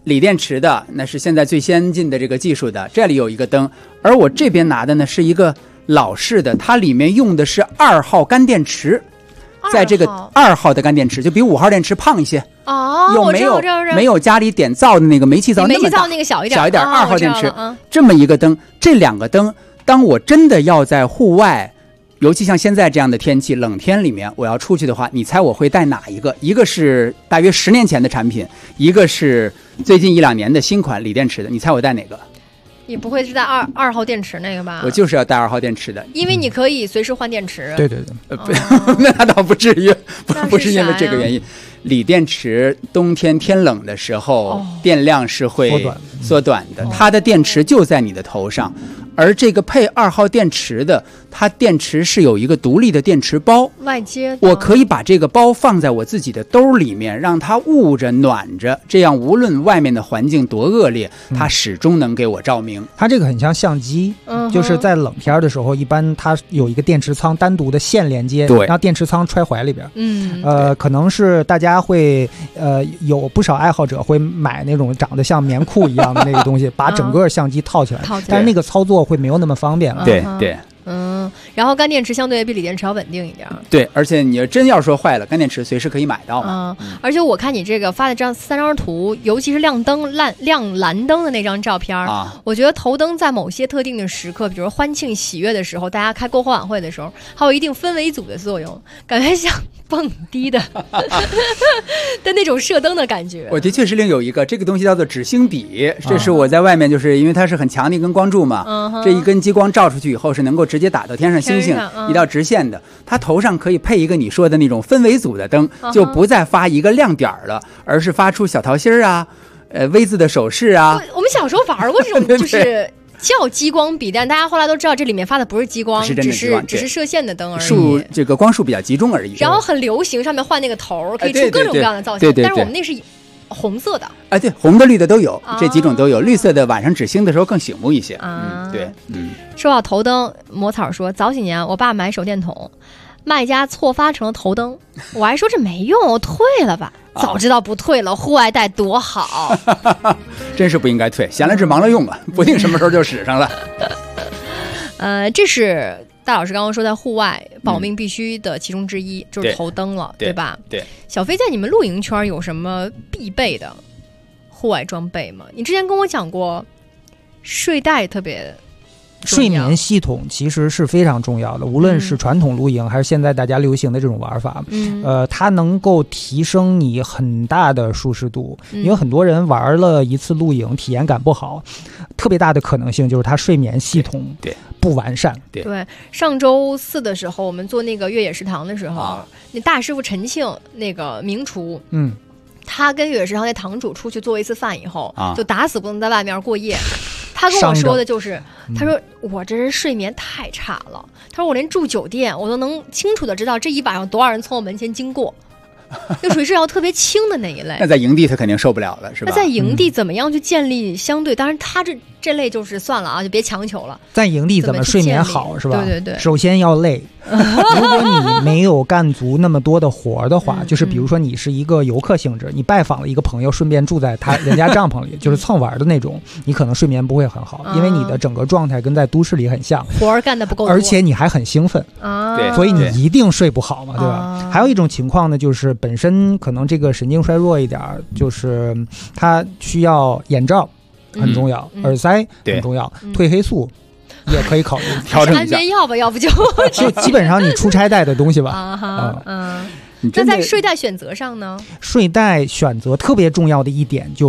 S9: 锂电池的，那是现在最先进的这个技术的，这里有一个灯，而我这边拿的呢是一个老式的，它里面用的是2号干电池，在这个2号的干电池就比5号电池胖一些。
S6: 哦，
S9: 又没有家里点灶的那个煤气灶那么大，
S6: 煤气灶那个小一点
S9: 2号电池，这
S6: 么
S9: 一个灯，这2个灯，当我真的要在户外，尤其像现在这样的天气，冷天里面我要出去的话，你猜我会带哪一个？一个是大约10年前的产品，一个是最近1-2年的新款锂电池的，你猜我带哪个？
S6: 你不会是带二号电池那个吧？
S9: 我就是要带2号电池的，
S6: 因为你可以随时换电池。
S8: 对，
S9: 那倒不至于，不是因为这个原因。锂电池冬天天冷的时候，电量是会缩短的，它的电池就在你的头上。而这个配2号电池的，它电池是有一个独立的电池包，
S6: 外接
S9: 我可以把这个包放在我自己的兜里面，让它捂着暖着，这样无论外面的环境多恶劣，它始终能给我照明。
S8: 它这个很像相机，就是在冷天的时候，一般它有一个电池仓单独的线连接，
S9: 对，
S8: 让电池仓揣怀里边。可能是大家会有不少爱好者会买那种长得像棉裤一样的那个东西，把整个相机套起来，但是那个操作会没有那么方便了。
S9: 对。
S6: 然后干电池相对比锂电池要稳定一点。
S9: 对，而且你真要说坏了，干电池随时可以买到嘛。
S6: 而且我看你这个发的这样3张图，尤其是亮蓝灯的那张照片我觉得头灯在某些特定的时刻，比如欢庆喜悦的时候，大家开篝火晚会的时候，还有一定氛围组的作用，感觉像蹦迪的的那种射灯的感觉。
S9: 我的确是另有一个，这个东西叫做指星笔，这是我在外面，就是因为它是很强的一根光柱嘛，这一根激光照出去以后是能够直接打到天上星星一道直线的，它头上可以配一个你说的那种氛围组的灯，就不再发一个亮点了，而是发出小桃心啊，V 字的手势啊。
S6: 我们小时候玩过这种就是叫激光笔，但大家后来都知道这里面发的不是激光，只是射线的灯而已，
S9: 这个光束比较集中而已。
S6: 然后很流行，上面换那个头，可以出各种各样的造型。但是我们那是红色的，
S9: 对，红的绿的都有，这几种都有。绿色的晚上指星的时候更醒目一些。对，
S6: 说到头灯，魔草说早几年我爸买手电筒，卖家错发成了头灯，我还说这没用，退了吧。早知道不退了，户外带多好。
S9: 真是不应该退，闲了只忙了用啊，不定什么时候就使上了。
S6: 这是大老师刚刚说在户外保命必须的其中之一，就是头灯了，对吧？
S9: 对。
S6: 小飞在你们露营圈有什么必备的户外装备吗？你之前跟我讲过，睡袋特别。
S8: 睡眠系统其实是非常重要的，无论是传统露营还是现在大家流行的这种玩法，它能够提升你很大的舒适度，因为很多人玩了一次露营体验感不好，特别大的可能性就是他睡眠系统不完善。
S6: 对，上周4的时候我们做那个越野食堂的时候，那大师傅陈庆那个名厨，他跟越野食堂那堂主出去做一次饭以后，就打死不能在外面过夜。他跟我说的就是，他说我这人睡眠太差了，他说我连住酒店我都能清楚的知道这一晚上多少人从我门前经过，就属于睡觉特别轻的那一类。
S9: 那在营地他肯定受不了了，是吧？
S6: 那在营地怎么样去建立相对？当然他这类就是算了啊，就别强求了。
S8: 在营地怎么睡眠好是吧？
S6: 对，
S8: 首先要累。如果你没有干足那么多的活的话，就是比如说你是一个游客性质，你拜访了一个朋友，顺便住在人家帐篷里，就是蹭玩的那种，你可能睡眠不会很好，因为你的整个状态跟在都市里很像，
S6: 活干的不够多，
S8: 而且你还很兴奋所以你一定睡不好嘛，对吧？还有一种情况呢，就是本身可能这个神经衰弱一点，就是它需要眼罩很重要，耳塞很重要，褪黑素也可以考虑调整一下。
S6: 安眠药吧，要不就
S8: 基本上你出差带的东西吧。
S6: 那在睡袋选择上呢？
S8: 睡袋选择特别重要的一点就是，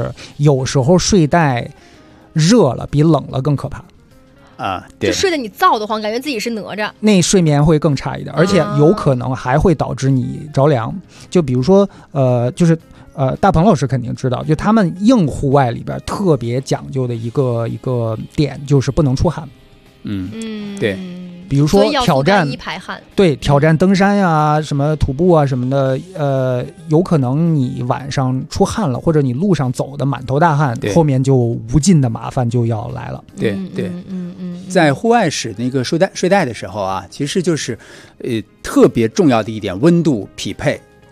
S8: 有时候睡袋热了比冷了更可怕。
S9: 对，
S6: 就睡得你燥得慌，感觉自己是哪吒，
S8: 那睡眠会更差一点，而且有可能还会导致你着凉。就比如说，就是大鹏老师肯定知道，就他们硬户外里边特别讲究的一个点就是不能出汗。
S9: 对。
S8: 比如说挑战挑战登山呀、什么徒步啊什么的，有可能你晚上出汗了，或者你路上走的满头大汗，后面就无尽的麻烦就要来了。
S9: 对，在户外使那个睡袋的时候啊，其实就是特别重要的一点，温度匹配。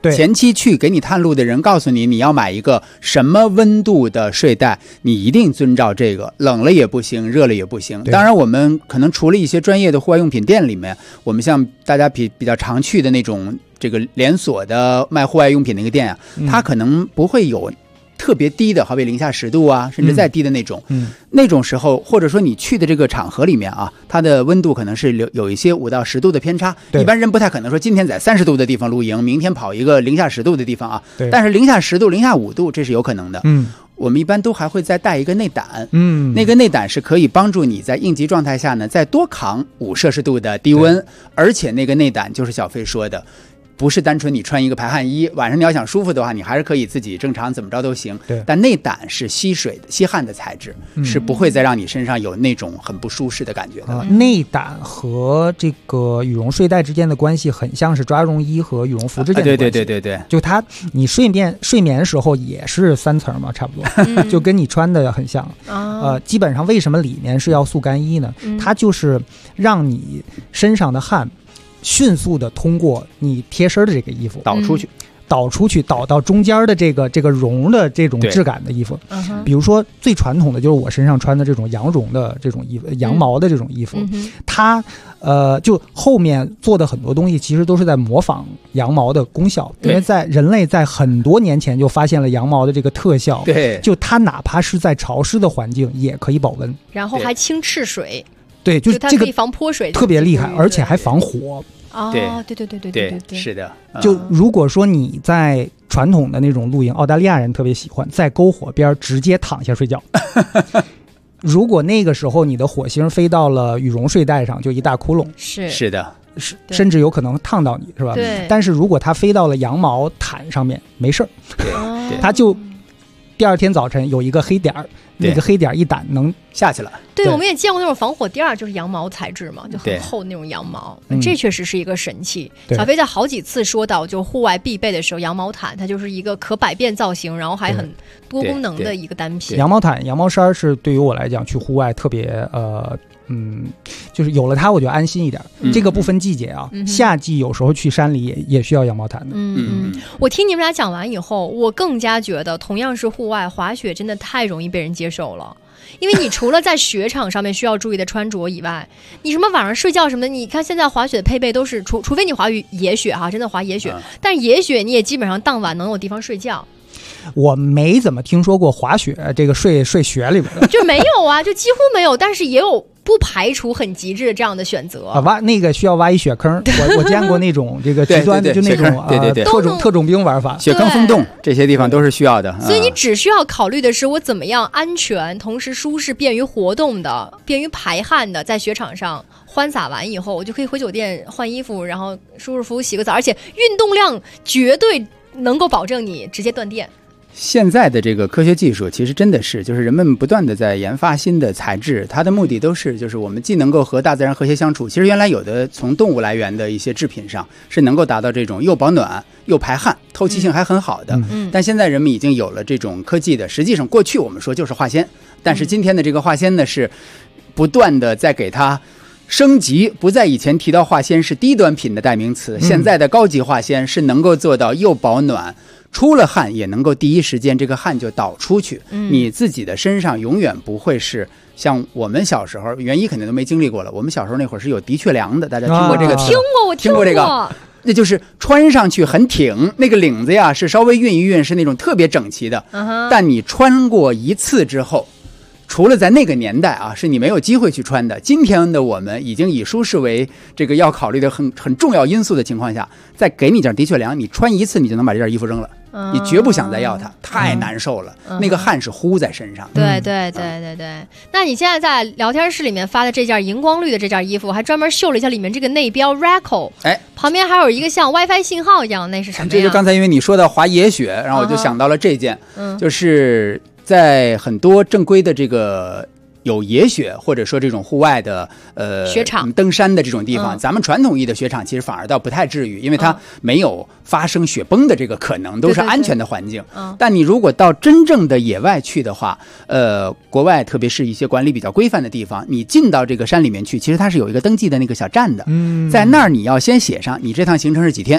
S9: 前期去给你探路的人告诉你要买一个什么温度的睡袋，你一定遵照这个，冷了也不行，热了也不行。当然我们可能除了一些专业的户外用品店里面，我们像大家比较常去的那种这个连锁的卖户外用品那个店啊，它可能不会有特别低的，好比零下10度啊，甚至再低的那种。那种时候，或者说你去的这个场合里面啊，它的温度可能是有一些5到10度的偏差。一般人不太可能说今天在30度的地方露营，明天跑一个零下10度的地方啊。但是零下10度、零下5度这是有可能的。我们一般都还会再带一个内胆。那个内胆是可以帮助你在应急状态下呢，再多扛5摄氏度的低温，而且那个内胆就是小飞说的。不是单纯你穿一个排汗衣，晚上你要想舒服的话，你还是可以自己正常怎么着都行。但内胆是吸水的、吸汗的材质，是不会再让你身上有那种很不舒适的感觉的。
S8: 内胆和这个羽绒睡袋之间的关系很像是抓绒衣和羽绒服之间的关系。
S9: 对，
S8: 就它你睡眠的时候也是3层嘛，差不多，就跟你穿的很像。基本上为什么里面是要速干衣呢？它就是让你身上的汗迅速的通过你贴身的这个衣服导出去，导到中间的这个绒的这种质感的衣服。比如说最传统的就是我身上穿的这种羊绒的这种衣服，羊毛的这种衣服，它就后面做的很多东西其实都是在模仿羊毛的功效，因为人类在很多年前就发现了羊毛的这个特效。
S9: 对，
S8: 就它哪怕是在潮湿的环境也可以保温，
S6: 然后还清赤水。
S8: 对，就
S6: 它可以防泼水，
S8: 特别厉害，而且还防火。
S6: 对，
S9: 是的。
S8: 就如果说你在传统的那种露营，澳大利亚人特别喜欢在篝火边直接躺下睡觉。如果那个时候你的火星飞到了羽绒睡袋上，就一大窟窿。
S9: 是的，
S8: 甚至有可能烫到你，是吧？
S6: 对。
S8: 但是如果它飞到了羊毛毯上面，没事儿，它就第二天早晨有一个黑点儿。那个黑点一掸能
S9: 下去了。
S6: 对，我们也见过那种防火垫儿，就是羊毛材质嘛，就很厚那种羊毛，这确实是一个神器。小飞在好几次说到，就户外必备的时候，羊毛毯它就是一个可百变造型，然后还很多功能的一个单品。
S8: 羊毛毯、羊毛衫是对于我来讲去户外特别就是有了它我就安心一点。这个不分季节啊，夏季有时候去山里也需要羊毛毯的。
S6: 我听你们俩讲完以后，我更加觉得同样是户外滑雪真的太容易被人接受了。因为你除了在雪场上面需要注意的穿着以外，你什么晚上睡觉什么的，你看现在滑雪的配备都是除非你滑野雪哈，真的滑野雪，但是野雪你也基本上当晚能有地方睡觉。
S8: 我没怎么听说过滑雪这个睡雪里边的，
S6: 就没有啊，就几乎没有，但是也有不排除很极致的这样的选择
S8: 啊。挖那个需要挖一雪坑，我见过那种这个极端的，就那种特种兵玩法，
S9: 雪坑风洞这些地方都是需要的。
S6: 所以你只需要考虑的是我怎么样安全，同时舒适、便于活动的、便于排汗的，在雪场上欢洒完以后，我就可以回酒店换衣服，然后舒舒服服洗个澡，而且运动量绝对能够保证你直接断电。
S9: 现在的这个科学技术其实真的是，就是人们不断的在研发新的材质，它的目的都是就是我们既能够和大自然和谐相处。其实原来有的从动物来源的一些制品上是能够达到这种又保暖又排汗，透气性还很好的。但现在人们已经有了这种科技的，实际上过去我们说就是化纤，但是今天的这个化纤呢是不断的在给它升级，不在以前提到化纤是低端品的代名词，现在的高级化纤是能够做到又保暖，出了汗也能够第一时间这个汗就导出去，你自己的身上永远不会是像我们小时候，袁一肯定都没经历过了，我们小时候那会儿是有的确凉的，大家听过这个词？
S6: 我听过
S9: 这个，那就是穿上去很挺，那个领子呀是稍微熨一熨，是那种特别整齐的，但你穿过一次之后，除了在那个年代啊，是你没有机会去穿的。今天的我们已经以舒适为这个要考虑的很重要因素的情况下，再给你件的确凉，你穿一次你就能把这件衣服扔了，你绝不想再要它，太难受了，那个汗是呼在身上。
S6: 对。那你现在在聊天室里面发的这件荧光绿的这件衣服，还专门秀了一下里面这个内标 Raco， 旁边还有一个像 WiFi 信号一样，那是什么呀？
S9: 这就刚才因为你说到滑野雪，然后我就想到了这件，就是在很多正规的这个有野雪或者说这种户外的
S6: 雪场
S9: 登山的这种地方，咱们传统意义的雪场其实反而倒不太至于，因为它没有发生雪崩的这个可能，都是安全的环境。但你如果到真正的野外去的话，国外特别是一些管理比较规范的地方，你进到这个山里面去，其实它是有一个登记的那个小站的，在那儿你要先写上你这趟行程是几天。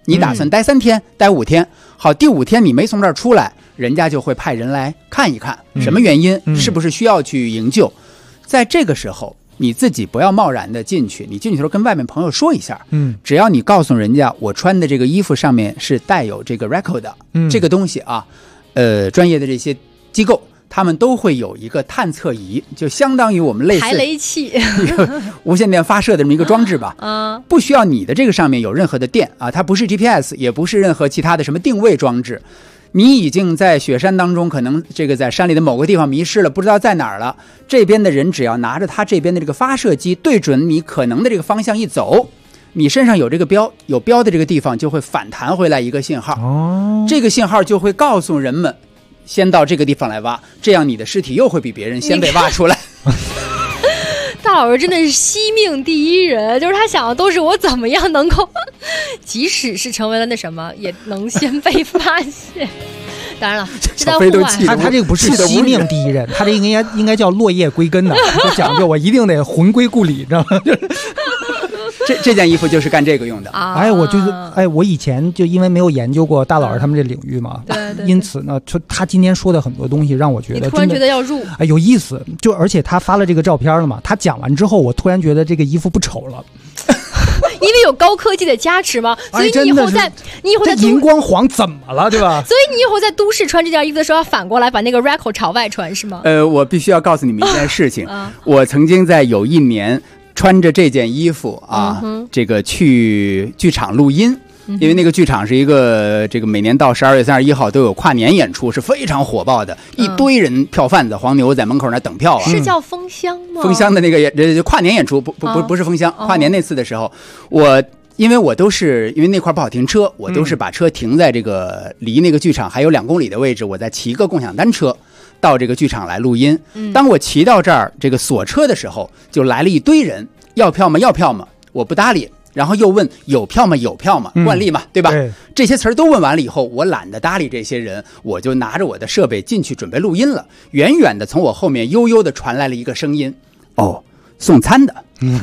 S9: 你打算待3天，待5天，好，第5天你没从这儿出来，人家就会派人来看一看什么原因，是不是需要去营救。在这个时候，你自己不要贸然的进去，你进去的时候跟外面朋友说一下，只要你告诉人家我穿的这个衣服上面是带有这个 record 的，这个东西啊，专业的这些机构他们都会有一个探测仪，就相当于我们类似
S6: 排雷器
S9: 一个无线电发射的这么一个装置吧，不需要你的这个上面有任何的电啊，它不是 GPS， 也不是任何其他的什么定位装置。你已经在雪山当中，可能这个在山里的某个地方迷失了，不知道在哪儿了。这边的人只要拿着他这边的这个发射机，对准你可能的这个方向一走，你身上有这个标，有标的这个地方就会反弹回来一个信号。这个信号就会告诉人们，先到这个地方来挖，这样你的尸体又会比别人先被挖出来。
S6: 大老师真的是惜命第一人，就是他想的都是我怎么样能够，即使是成为了那什么，也能先被发现。当然了，
S8: 小飞都气他这个不是惜命第一人，他这应该叫落叶归根的，就讲究我一定得魂归故里，知道吗？
S9: 这件衣服就是干这个用的。
S8: 我以前就因为没有研究过大老师他们这领域嘛，
S6: 对，
S8: 因此呢，他今天说的很多东西让我觉得
S6: 你突然觉得要入，
S8: 有意思。就而且他发了这个照片了嘛，他讲完之后，我突然觉得这个衣服不丑了。
S6: 因为有高科技的加持嘛，所以你以后在
S8: 荧光黄怎么了，对吧？
S6: 所以你以后在都市穿这件衣服的时候，要反过来把那个 record 朝外穿，是吗？
S9: 我必须要告诉你们一件事情，我曾经在有一年穿着这件衣服啊，这个去剧场录音。因为那个剧场是一个这个每年到12月31号都有跨年演出，是非常火爆的，一堆人票贩子黄牛在门口那等票啊。
S6: 是叫封箱吗？
S9: 封箱的那个跨年演出，不是封箱。跨年那次的时候，因为那块不好停车，我都是把车停在这个离那个剧场还有2公里的位置，我再骑个共享单车到这个剧场来录音。当我骑到这儿这个锁车的时候，就来了一堆人，要票吗？要票吗？我不搭理。然后又问有票吗？有票吗？惯例嘛，对吧？这些词儿都问完了以后，我懒得搭理这些人，我就拿着我的设备进去准备录音了。远远的从我后面悠悠的传来了一个声音：“哦，送餐的。”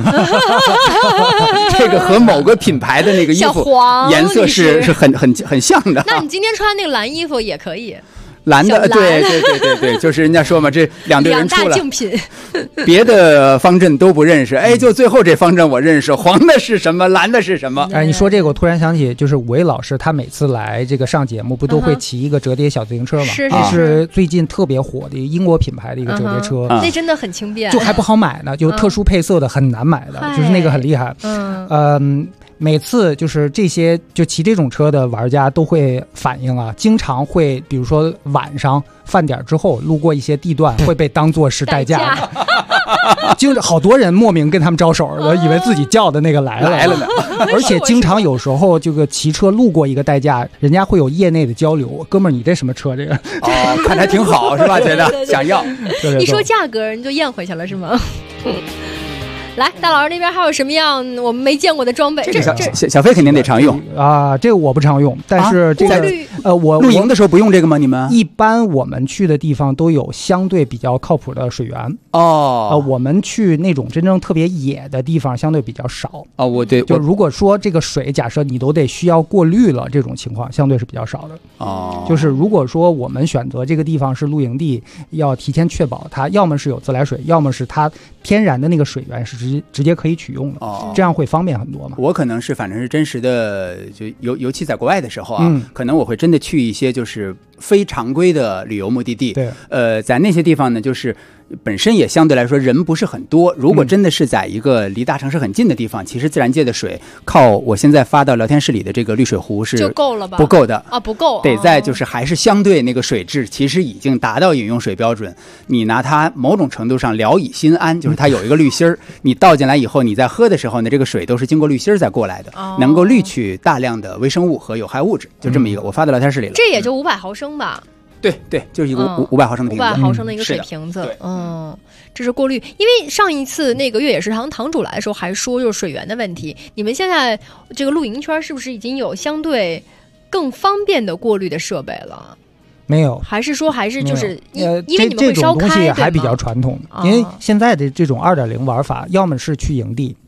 S9: 这个和某个品牌的那个衣服颜色是很像的。
S6: 那你今天穿那个蓝衣服也可以。
S9: 蓝的，对，就是人家说嘛，这2队人出了，
S6: 2大竞品，
S9: 别的方阵都不认识，就最后这方阵我认识，黄的是什么，蓝的是什么？
S8: 你说这个我突然想起，就是武威老师他每次来这个上节目，不都会骑一个折叠小自行车吗？是最近特别火的英国品牌的一个折叠车，
S6: 那真的很轻便，
S8: 就还不好买呢，就特殊配色的很难买的，就是那个很厉害。每次就是这些就骑这种车的玩家都会反映啊，经常会比如说晚上饭点之后路过一些地段会被当作是代驾的，就是好多人莫名跟他们招手的，以为自己叫的那个来了呢。而且经常有时候这个骑车路过一个代驾，人家会有业内的交流，哥们儿你这什么车这个？
S9: 看着还挺好是吧？觉得想要。
S6: 一说价格人就咽回去了是吗？来，大老师那边还有什么样我们没见过的装备？
S9: 这小飞肯定得常用
S8: 啊，这个我不常用，但是这个我
S9: 露营的时候不用这个吗？你们
S8: 一般我们去的地方都有相对比较靠谱的水源我们去那种真正特别野的地方相对比较少就如果说这个水假设你都得需要过滤了，这种情况相对是比较少的就是如果说我们选择这个地方是露营地，要提前确保它要么是有自来水，要么是它天然的那个水源是直接可以取用的这样会方便很多嘛。
S9: 我可能是反正是真实的，就尤其在国外的时候啊，可能我会真的去一些就是非常规的旅游目的地。
S8: 对，
S9: 在那些地方呢，就是本身也相对来说人不是很多。如果真的是在一个离大城市很近的地方，其实自然界的水靠我现在发到聊天室里的这个滤水壶是
S6: 就够了吧？
S9: 不够的
S6: 不够，
S9: 得在就是还是相对那个水质其实已经达到饮用水标准。你拿它某种程度上聊以心安，就是它有一个滤芯儿，你倒进来以后，你在喝的时候呢，这个水都是经过滤芯儿再过来的，能够滤取大量的微生物和有害物质。就这么一个，我发到聊天室里了。
S6: 这也就500毫升吧。
S9: 对，就是一个500毫升的瓶子
S6: ，500毫升的一个水瓶子。这是过滤。因为上一次那个越野食堂堂主来的时候还说就是水源的问题。你们现在这个露营圈是不是已经有相对更方便的过滤的设备了？
S8: 没有，
S6: 还是就是因为你们会烧开，
S8: 这种东西还比较传统，因为现在的这种2.0玩法，要么是去营地，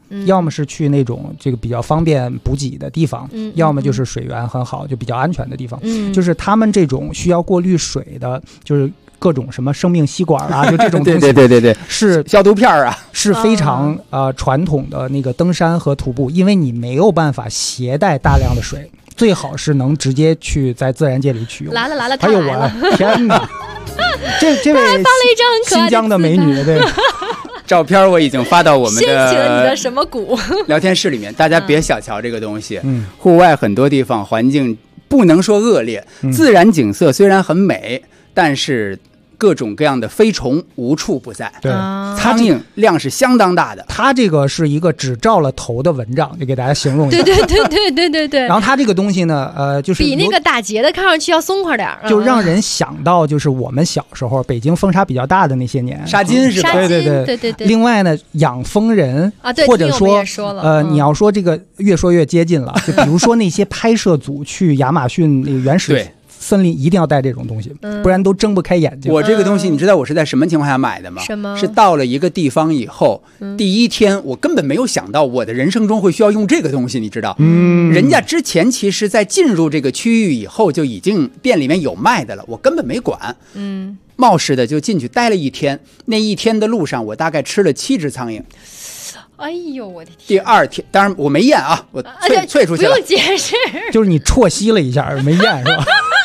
S8: 要么是去那种这个比较方便补给的地方，要么就是水源很好就比较安全的地方。就是他们这种需要过滤水的，就是各种什么生命吸管啊，就这种东西，
S9: 对，
S8: 是
S9: 消毒片啊，
S8: 是非常传统的那个登山和徒步，因为你没有办法携带大量的水，最好是能直接去在自然界里取用。
S6: 来了，
S8: 还有我，天哪！这位新疆的美女，对，
S9: 照片我已经发到我们的
S6: 掀起了你的什么鼓
S9: 聊天室里面，大家别小瞧这个东西。户外很多地方环境不能说恶劣，自然景色虽然很美，但是各种各样的飞虫无处不在，
S8: 对，
S9: 苍蝇量是相当大的。
S8: 它这个是一个只照了头的蚊帐，就给大家形容一下。
S6: 对。
S8: 然后它这个东西呢，就是
S6: 比那个打结的看上去要松快点，
S8: 就让人想到就是我们小时候北京风沙比较大的那些年，
S9: 沙金是吧？
S8: 对。另外呢，养蜂人
S6: 啊，对，
S8: 或者说
S6: 你
S8: 要说这个越说越接近了，就比如说那些拍摄组去亚马逊那个原始森林一定要带这种东西，不然都睁不开眼睛。
S9: 我这个东西你知道我是在什么情况下买的吗？
S6: 什么？
S9: 是到了一个地方以后，第一天我根本没有想到我的人生中会需要用这个东西，你知道？人家之前其实在进入这个区域以后就已经店里面有卖的了，我根本没管。冒失的就进去待了一天，那一天的路上我大概吃了7只苍蝇。
S6: 哎呦我的天！
S9: 第二天，当然我没咽啊，我啐出去了。
S6: 不用解释，
S8: 就是你啜吸了一下，没咽是吧？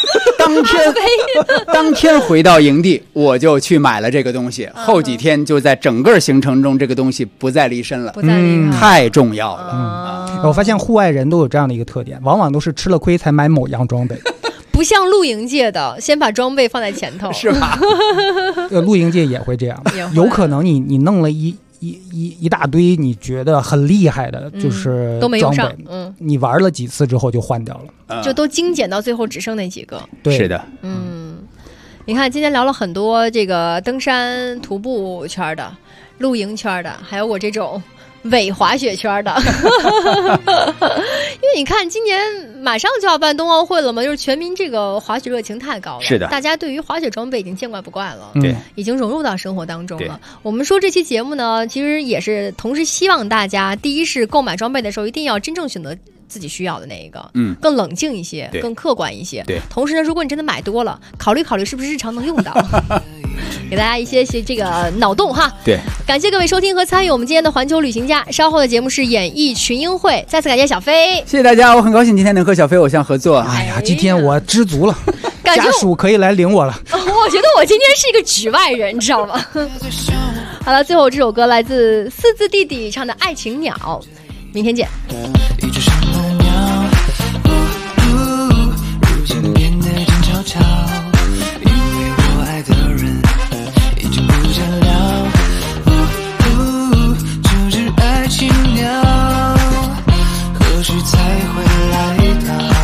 S9: 当天回到营地，我就去买了这个东西。后几天就在整个行程中，这个东西不再离身了，太重要了。
S8: 我发现户外人都有这样的一个特点，往往都是吃了亏才买某样装备。
S6: 不像露营界的，先把装备放在前头，
S9: 是吧？
S8: 露营界也会这样，有可能你弄了一大堆你觉得很厉害的，就是
S6: 都没用上，
S8: 你玩了几次之后就换掉了，
S6: 就都精简到最后只剩那几个。
S8: 对，
S9: 是的，
S6: 你看今天聊了很多这个登山徒步圈的、露营圈的，还有我这种伪滑雪圈的因为你看今年马上就要办冬奥会了嘛，就是全民这个滑雪热情太高了，
S9: 是的，
S6: 大家对于滑雪装备已经见怪不怪了，
S9: 对，
S6: 已经融入到生活当中了。我们说这期节目呢，其实也是同时希望大家，第一是购买装备的时候一定要真正选择自己需要的那一个，更冷静一些，更客观一些。
S9: 对，
S6: 同时呢，如果你真的买多了，考虑是不是日常能用到，给大家一些这个脑洞哈。
S9: 对，
S6: 感谢各位收听和参与我们今天的环球旅行家。稍后的节目是演艺群英会，再次感谢小飞，
S9: 谢谢大家，我很高兴今天能和小飞偶像合作。
S8: 哎呀，今天我知足了，家属可以来领我了。
S6: 我觉得我今天是一个局外人，你知道吗？好了，最后这首歌来自四字弟弟唱的《爱情鸟》，明天见。
S10: 一只山猫鸟，如今变得静悄悄，因为我爱的人已经不见了。这只爱情鸟，何时才会来到？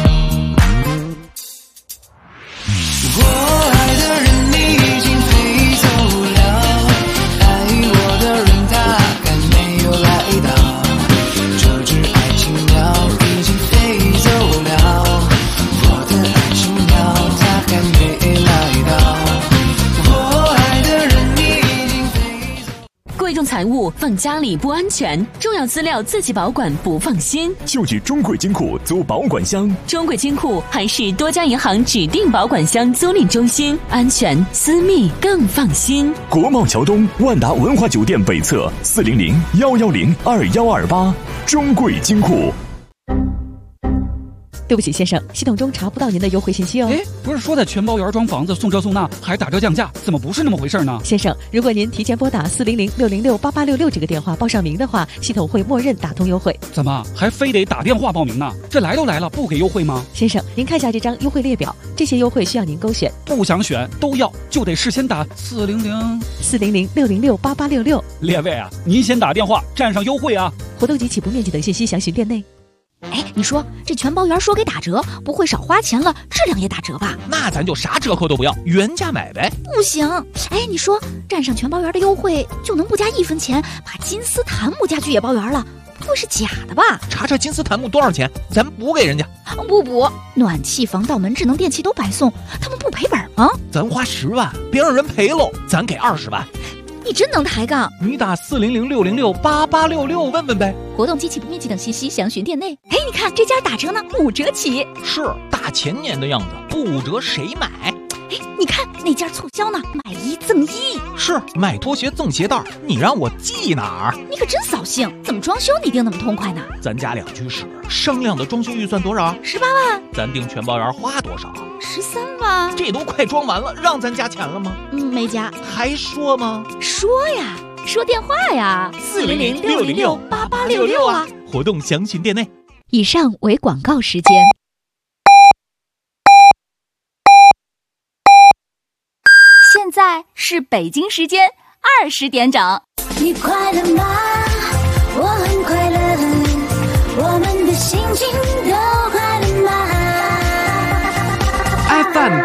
S10: 我爱的人你已经飞走了，爱我的人他还没有来到。这只爱情鸟已经飞走了，我的爱情鸟它还没来到。我爱的人你已经飞走。
S16: 贵重财物放家里不安全，重要资料自己保管不放心，
S17: 就去中贵金库租保管箱。
S16: 中贵金库还是多家银行指定保管箱租赁中心，安全私密更放心。
S17: 国贸桥东万达文华酒店北侧400-110-2128，中贵金库。
S14: 对不起，先生，系统中查不到您的优惠信息哦。
S18: 不是说在全包园装房子送车送那还打折降价，怎么不是那么回事呢？
S14: 先生，如果您提前拨打400-606-8866这个电话报上名的话，系统会默认打通优惠。
S18: 怎么还非得打电话报名呢？这来都来了，不给优惠吗？
S14: 先生，您看下这张优惠列表，这些优惠需要您勾选。
S18: 不想选都要，就得事先打
S14: 400-606-8866。
S18: 列位啊，您先打电话占上优惠啊！
S14: 活动及起步面积等信息详询店内。
S19: 哎，你说这全包园说给打折，不会少花钱了，质量也打折吧？
S13: 那咱就啥折扣都不要，原价买呗。
S19: 不行，哎，你说占上全包园的优惠就能不加1分钱，把金丝檀木家具也包圆了，不会是假的吧？
S13: 查查金丝檀木多少钱，咱补给人家。
S19: 不补，暖气、防盗门、智能电器都白送，他们不赔本吗？
S13: 咱花10万，别让人赔喽，咱给20万。
S19: 你真能抬杠。
S13: 你打400-606-8866问问呗。
S19: 活动及起步面积等信息详询店内。嘿，你看这家打折呢，5折起。
S13: 是大前年的样子，不5折谁买？
S19: 哎，你看那家促销呢，买1赠1。
S13: 是买拖鞋赠鞋带，你让我记哪儿？
S19: 你可真扫兴，怎么装修你定那么痛快呢？
S13: 咱家2居室，商量的装修预算多少
S19: ？18万。
S13: 咱订全包园花多少
S19: ？13万。
S13: 这都快装完了，让咱加钱了吗？
S19: 没加。
S13: 还说吗？
S19: 说呀，说电话呀，400-606-8866啊。
S13: 活动详询店内。
S19: 以上为广告时间。
S1: 现在是北京时间20点整。
S2: 你快乐吗？我很快乐，我们的心情都快乐吗
S3: ？FM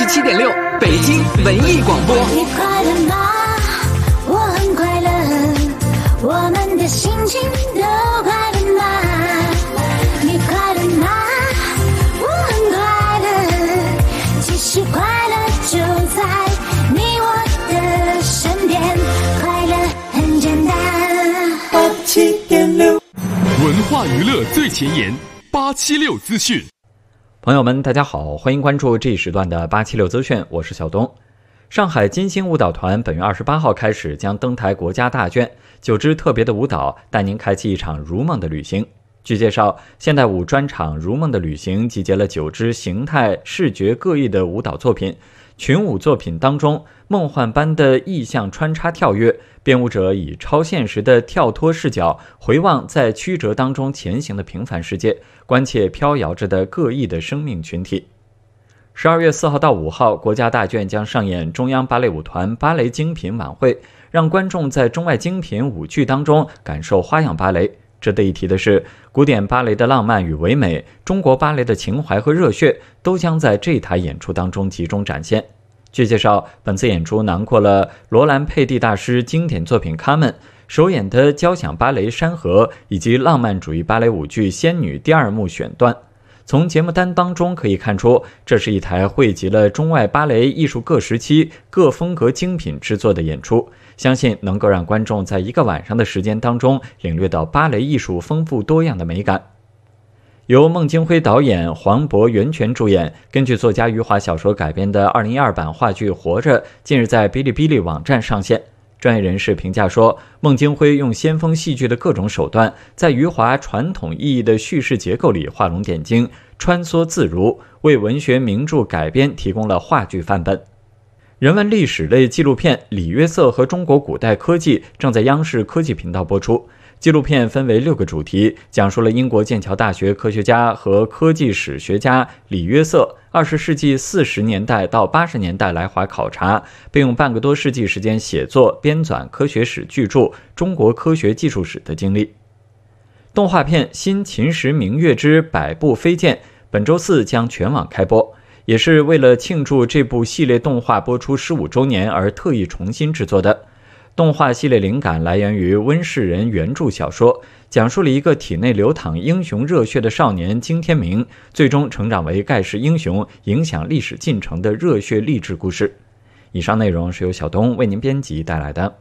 S3: 87.6，北京文艺广播。
S2: 你快乐吗？我很快乐，我们的心情都快乐吗？你快乐吗？我很快乐，其实快乐就在你我的身边，快乐很简单。87.6，
S17: 文化娱乐最前沿，876资讯。
S4: 朋友们，大家好，欢迎关注这一时段的876资讯，我是小东。上海金星舞蹈团本月28号开始将登台国家大卷，9支特别的舞蹈带您开启一场如梦的旅行。据介绍，现代舞专场《如梦的旅行》集结了9支形态、视觉各异的舞蹈作品。群舞作品当中，梦幻般的意象穿插跳跃，编舞者以超现实的跳脱视角回望在曲折当中前行的平凡世界，关切飘摇着的各异的生命群体。12月4号到5号，国家大卷将上演中央芭蕾舞团芭蕾精品晚会，让观众在中外精品舞剧当中感受花样芭蕾。值得一提的是，古典芭蕾的浪漫与唯美，中国芭蕾的情怀和热血，都将在这台演出当中集中展现。据介绍，本次演出囊括了罗兰佩蒂大师经典作品《卡门》，首演的交响芭蕾《山河》，以及浪漫主义芭蕾舞剧《仙女》第2幕选段。从节目单当中可以看出，这是一台汇集了中外芭蕾艺术各时期、各风格精品制作的演出，相信能够让观众在一个晚上的时间当中领略到芭蕾艺术丰富多样的美感。由孟京辉导演、黄渤袁泉主演，根据作家余华小说改编的2012版话剧《活着》近日在哔哩哔哩网站上线。专业人士评价说，孟京辉用先锋戏剧的各种手段，在余华传统意义的叙事结构里画龙点睛，穿梭自如，为文学名著改编提供了话剧范本。人文历史类纪录片《李约瑟和中国古代科技》正在央视科技频道播出。纪录片分为6个主题，讲述了英国剑桥大学科学家和科技史学家李约瑟20世纪40年代到80年代来华考察，并用半个多世纪时间写作编纂科学史巨著《中国科学技术史》的经历。动画片《新秦时明月之百步飞剑》本周4将全网开播，也是为了庆祝这部系列动画播出15周年而特意重新制作的。动画系列灵感来源于温世仁原著小说，讲述了一个体内流淌英雄热血的少年金天明，最终成长为盖世英雄，影响历史进程的热血励志故事。以上内容是由小东为您编辑带来的。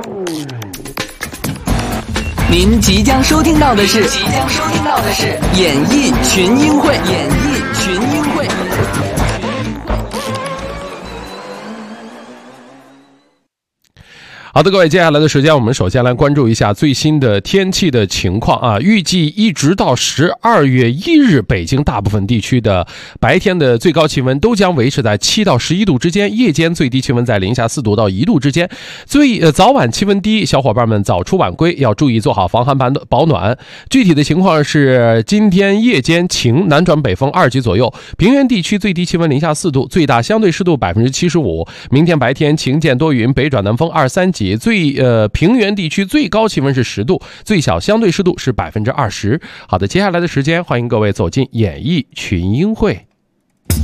S3: 您即将收听到的是演艺群英会。
S20: 好的，各位，接下来的时间我们首先来关注一下最新的天气的情况啊。预计一直到12月1日，北京大部分地区的白天的最高气温都将维持在7到11度之间，夜间最低气温在零下4度到1度之间。早晚气温低，小伙伴们早出晚归要注意做好防寒保暖。具体的情况是，今天夜间晴，南转北风2级左右，平原地区最低气温零下4度，最大相对湿度75%。明天白天晴间多云，北转南风2-3级。平原地区最高气温是10度，最小相对湿度是20%。好的，接下来的时间，欢迎各位走进演艺群英会。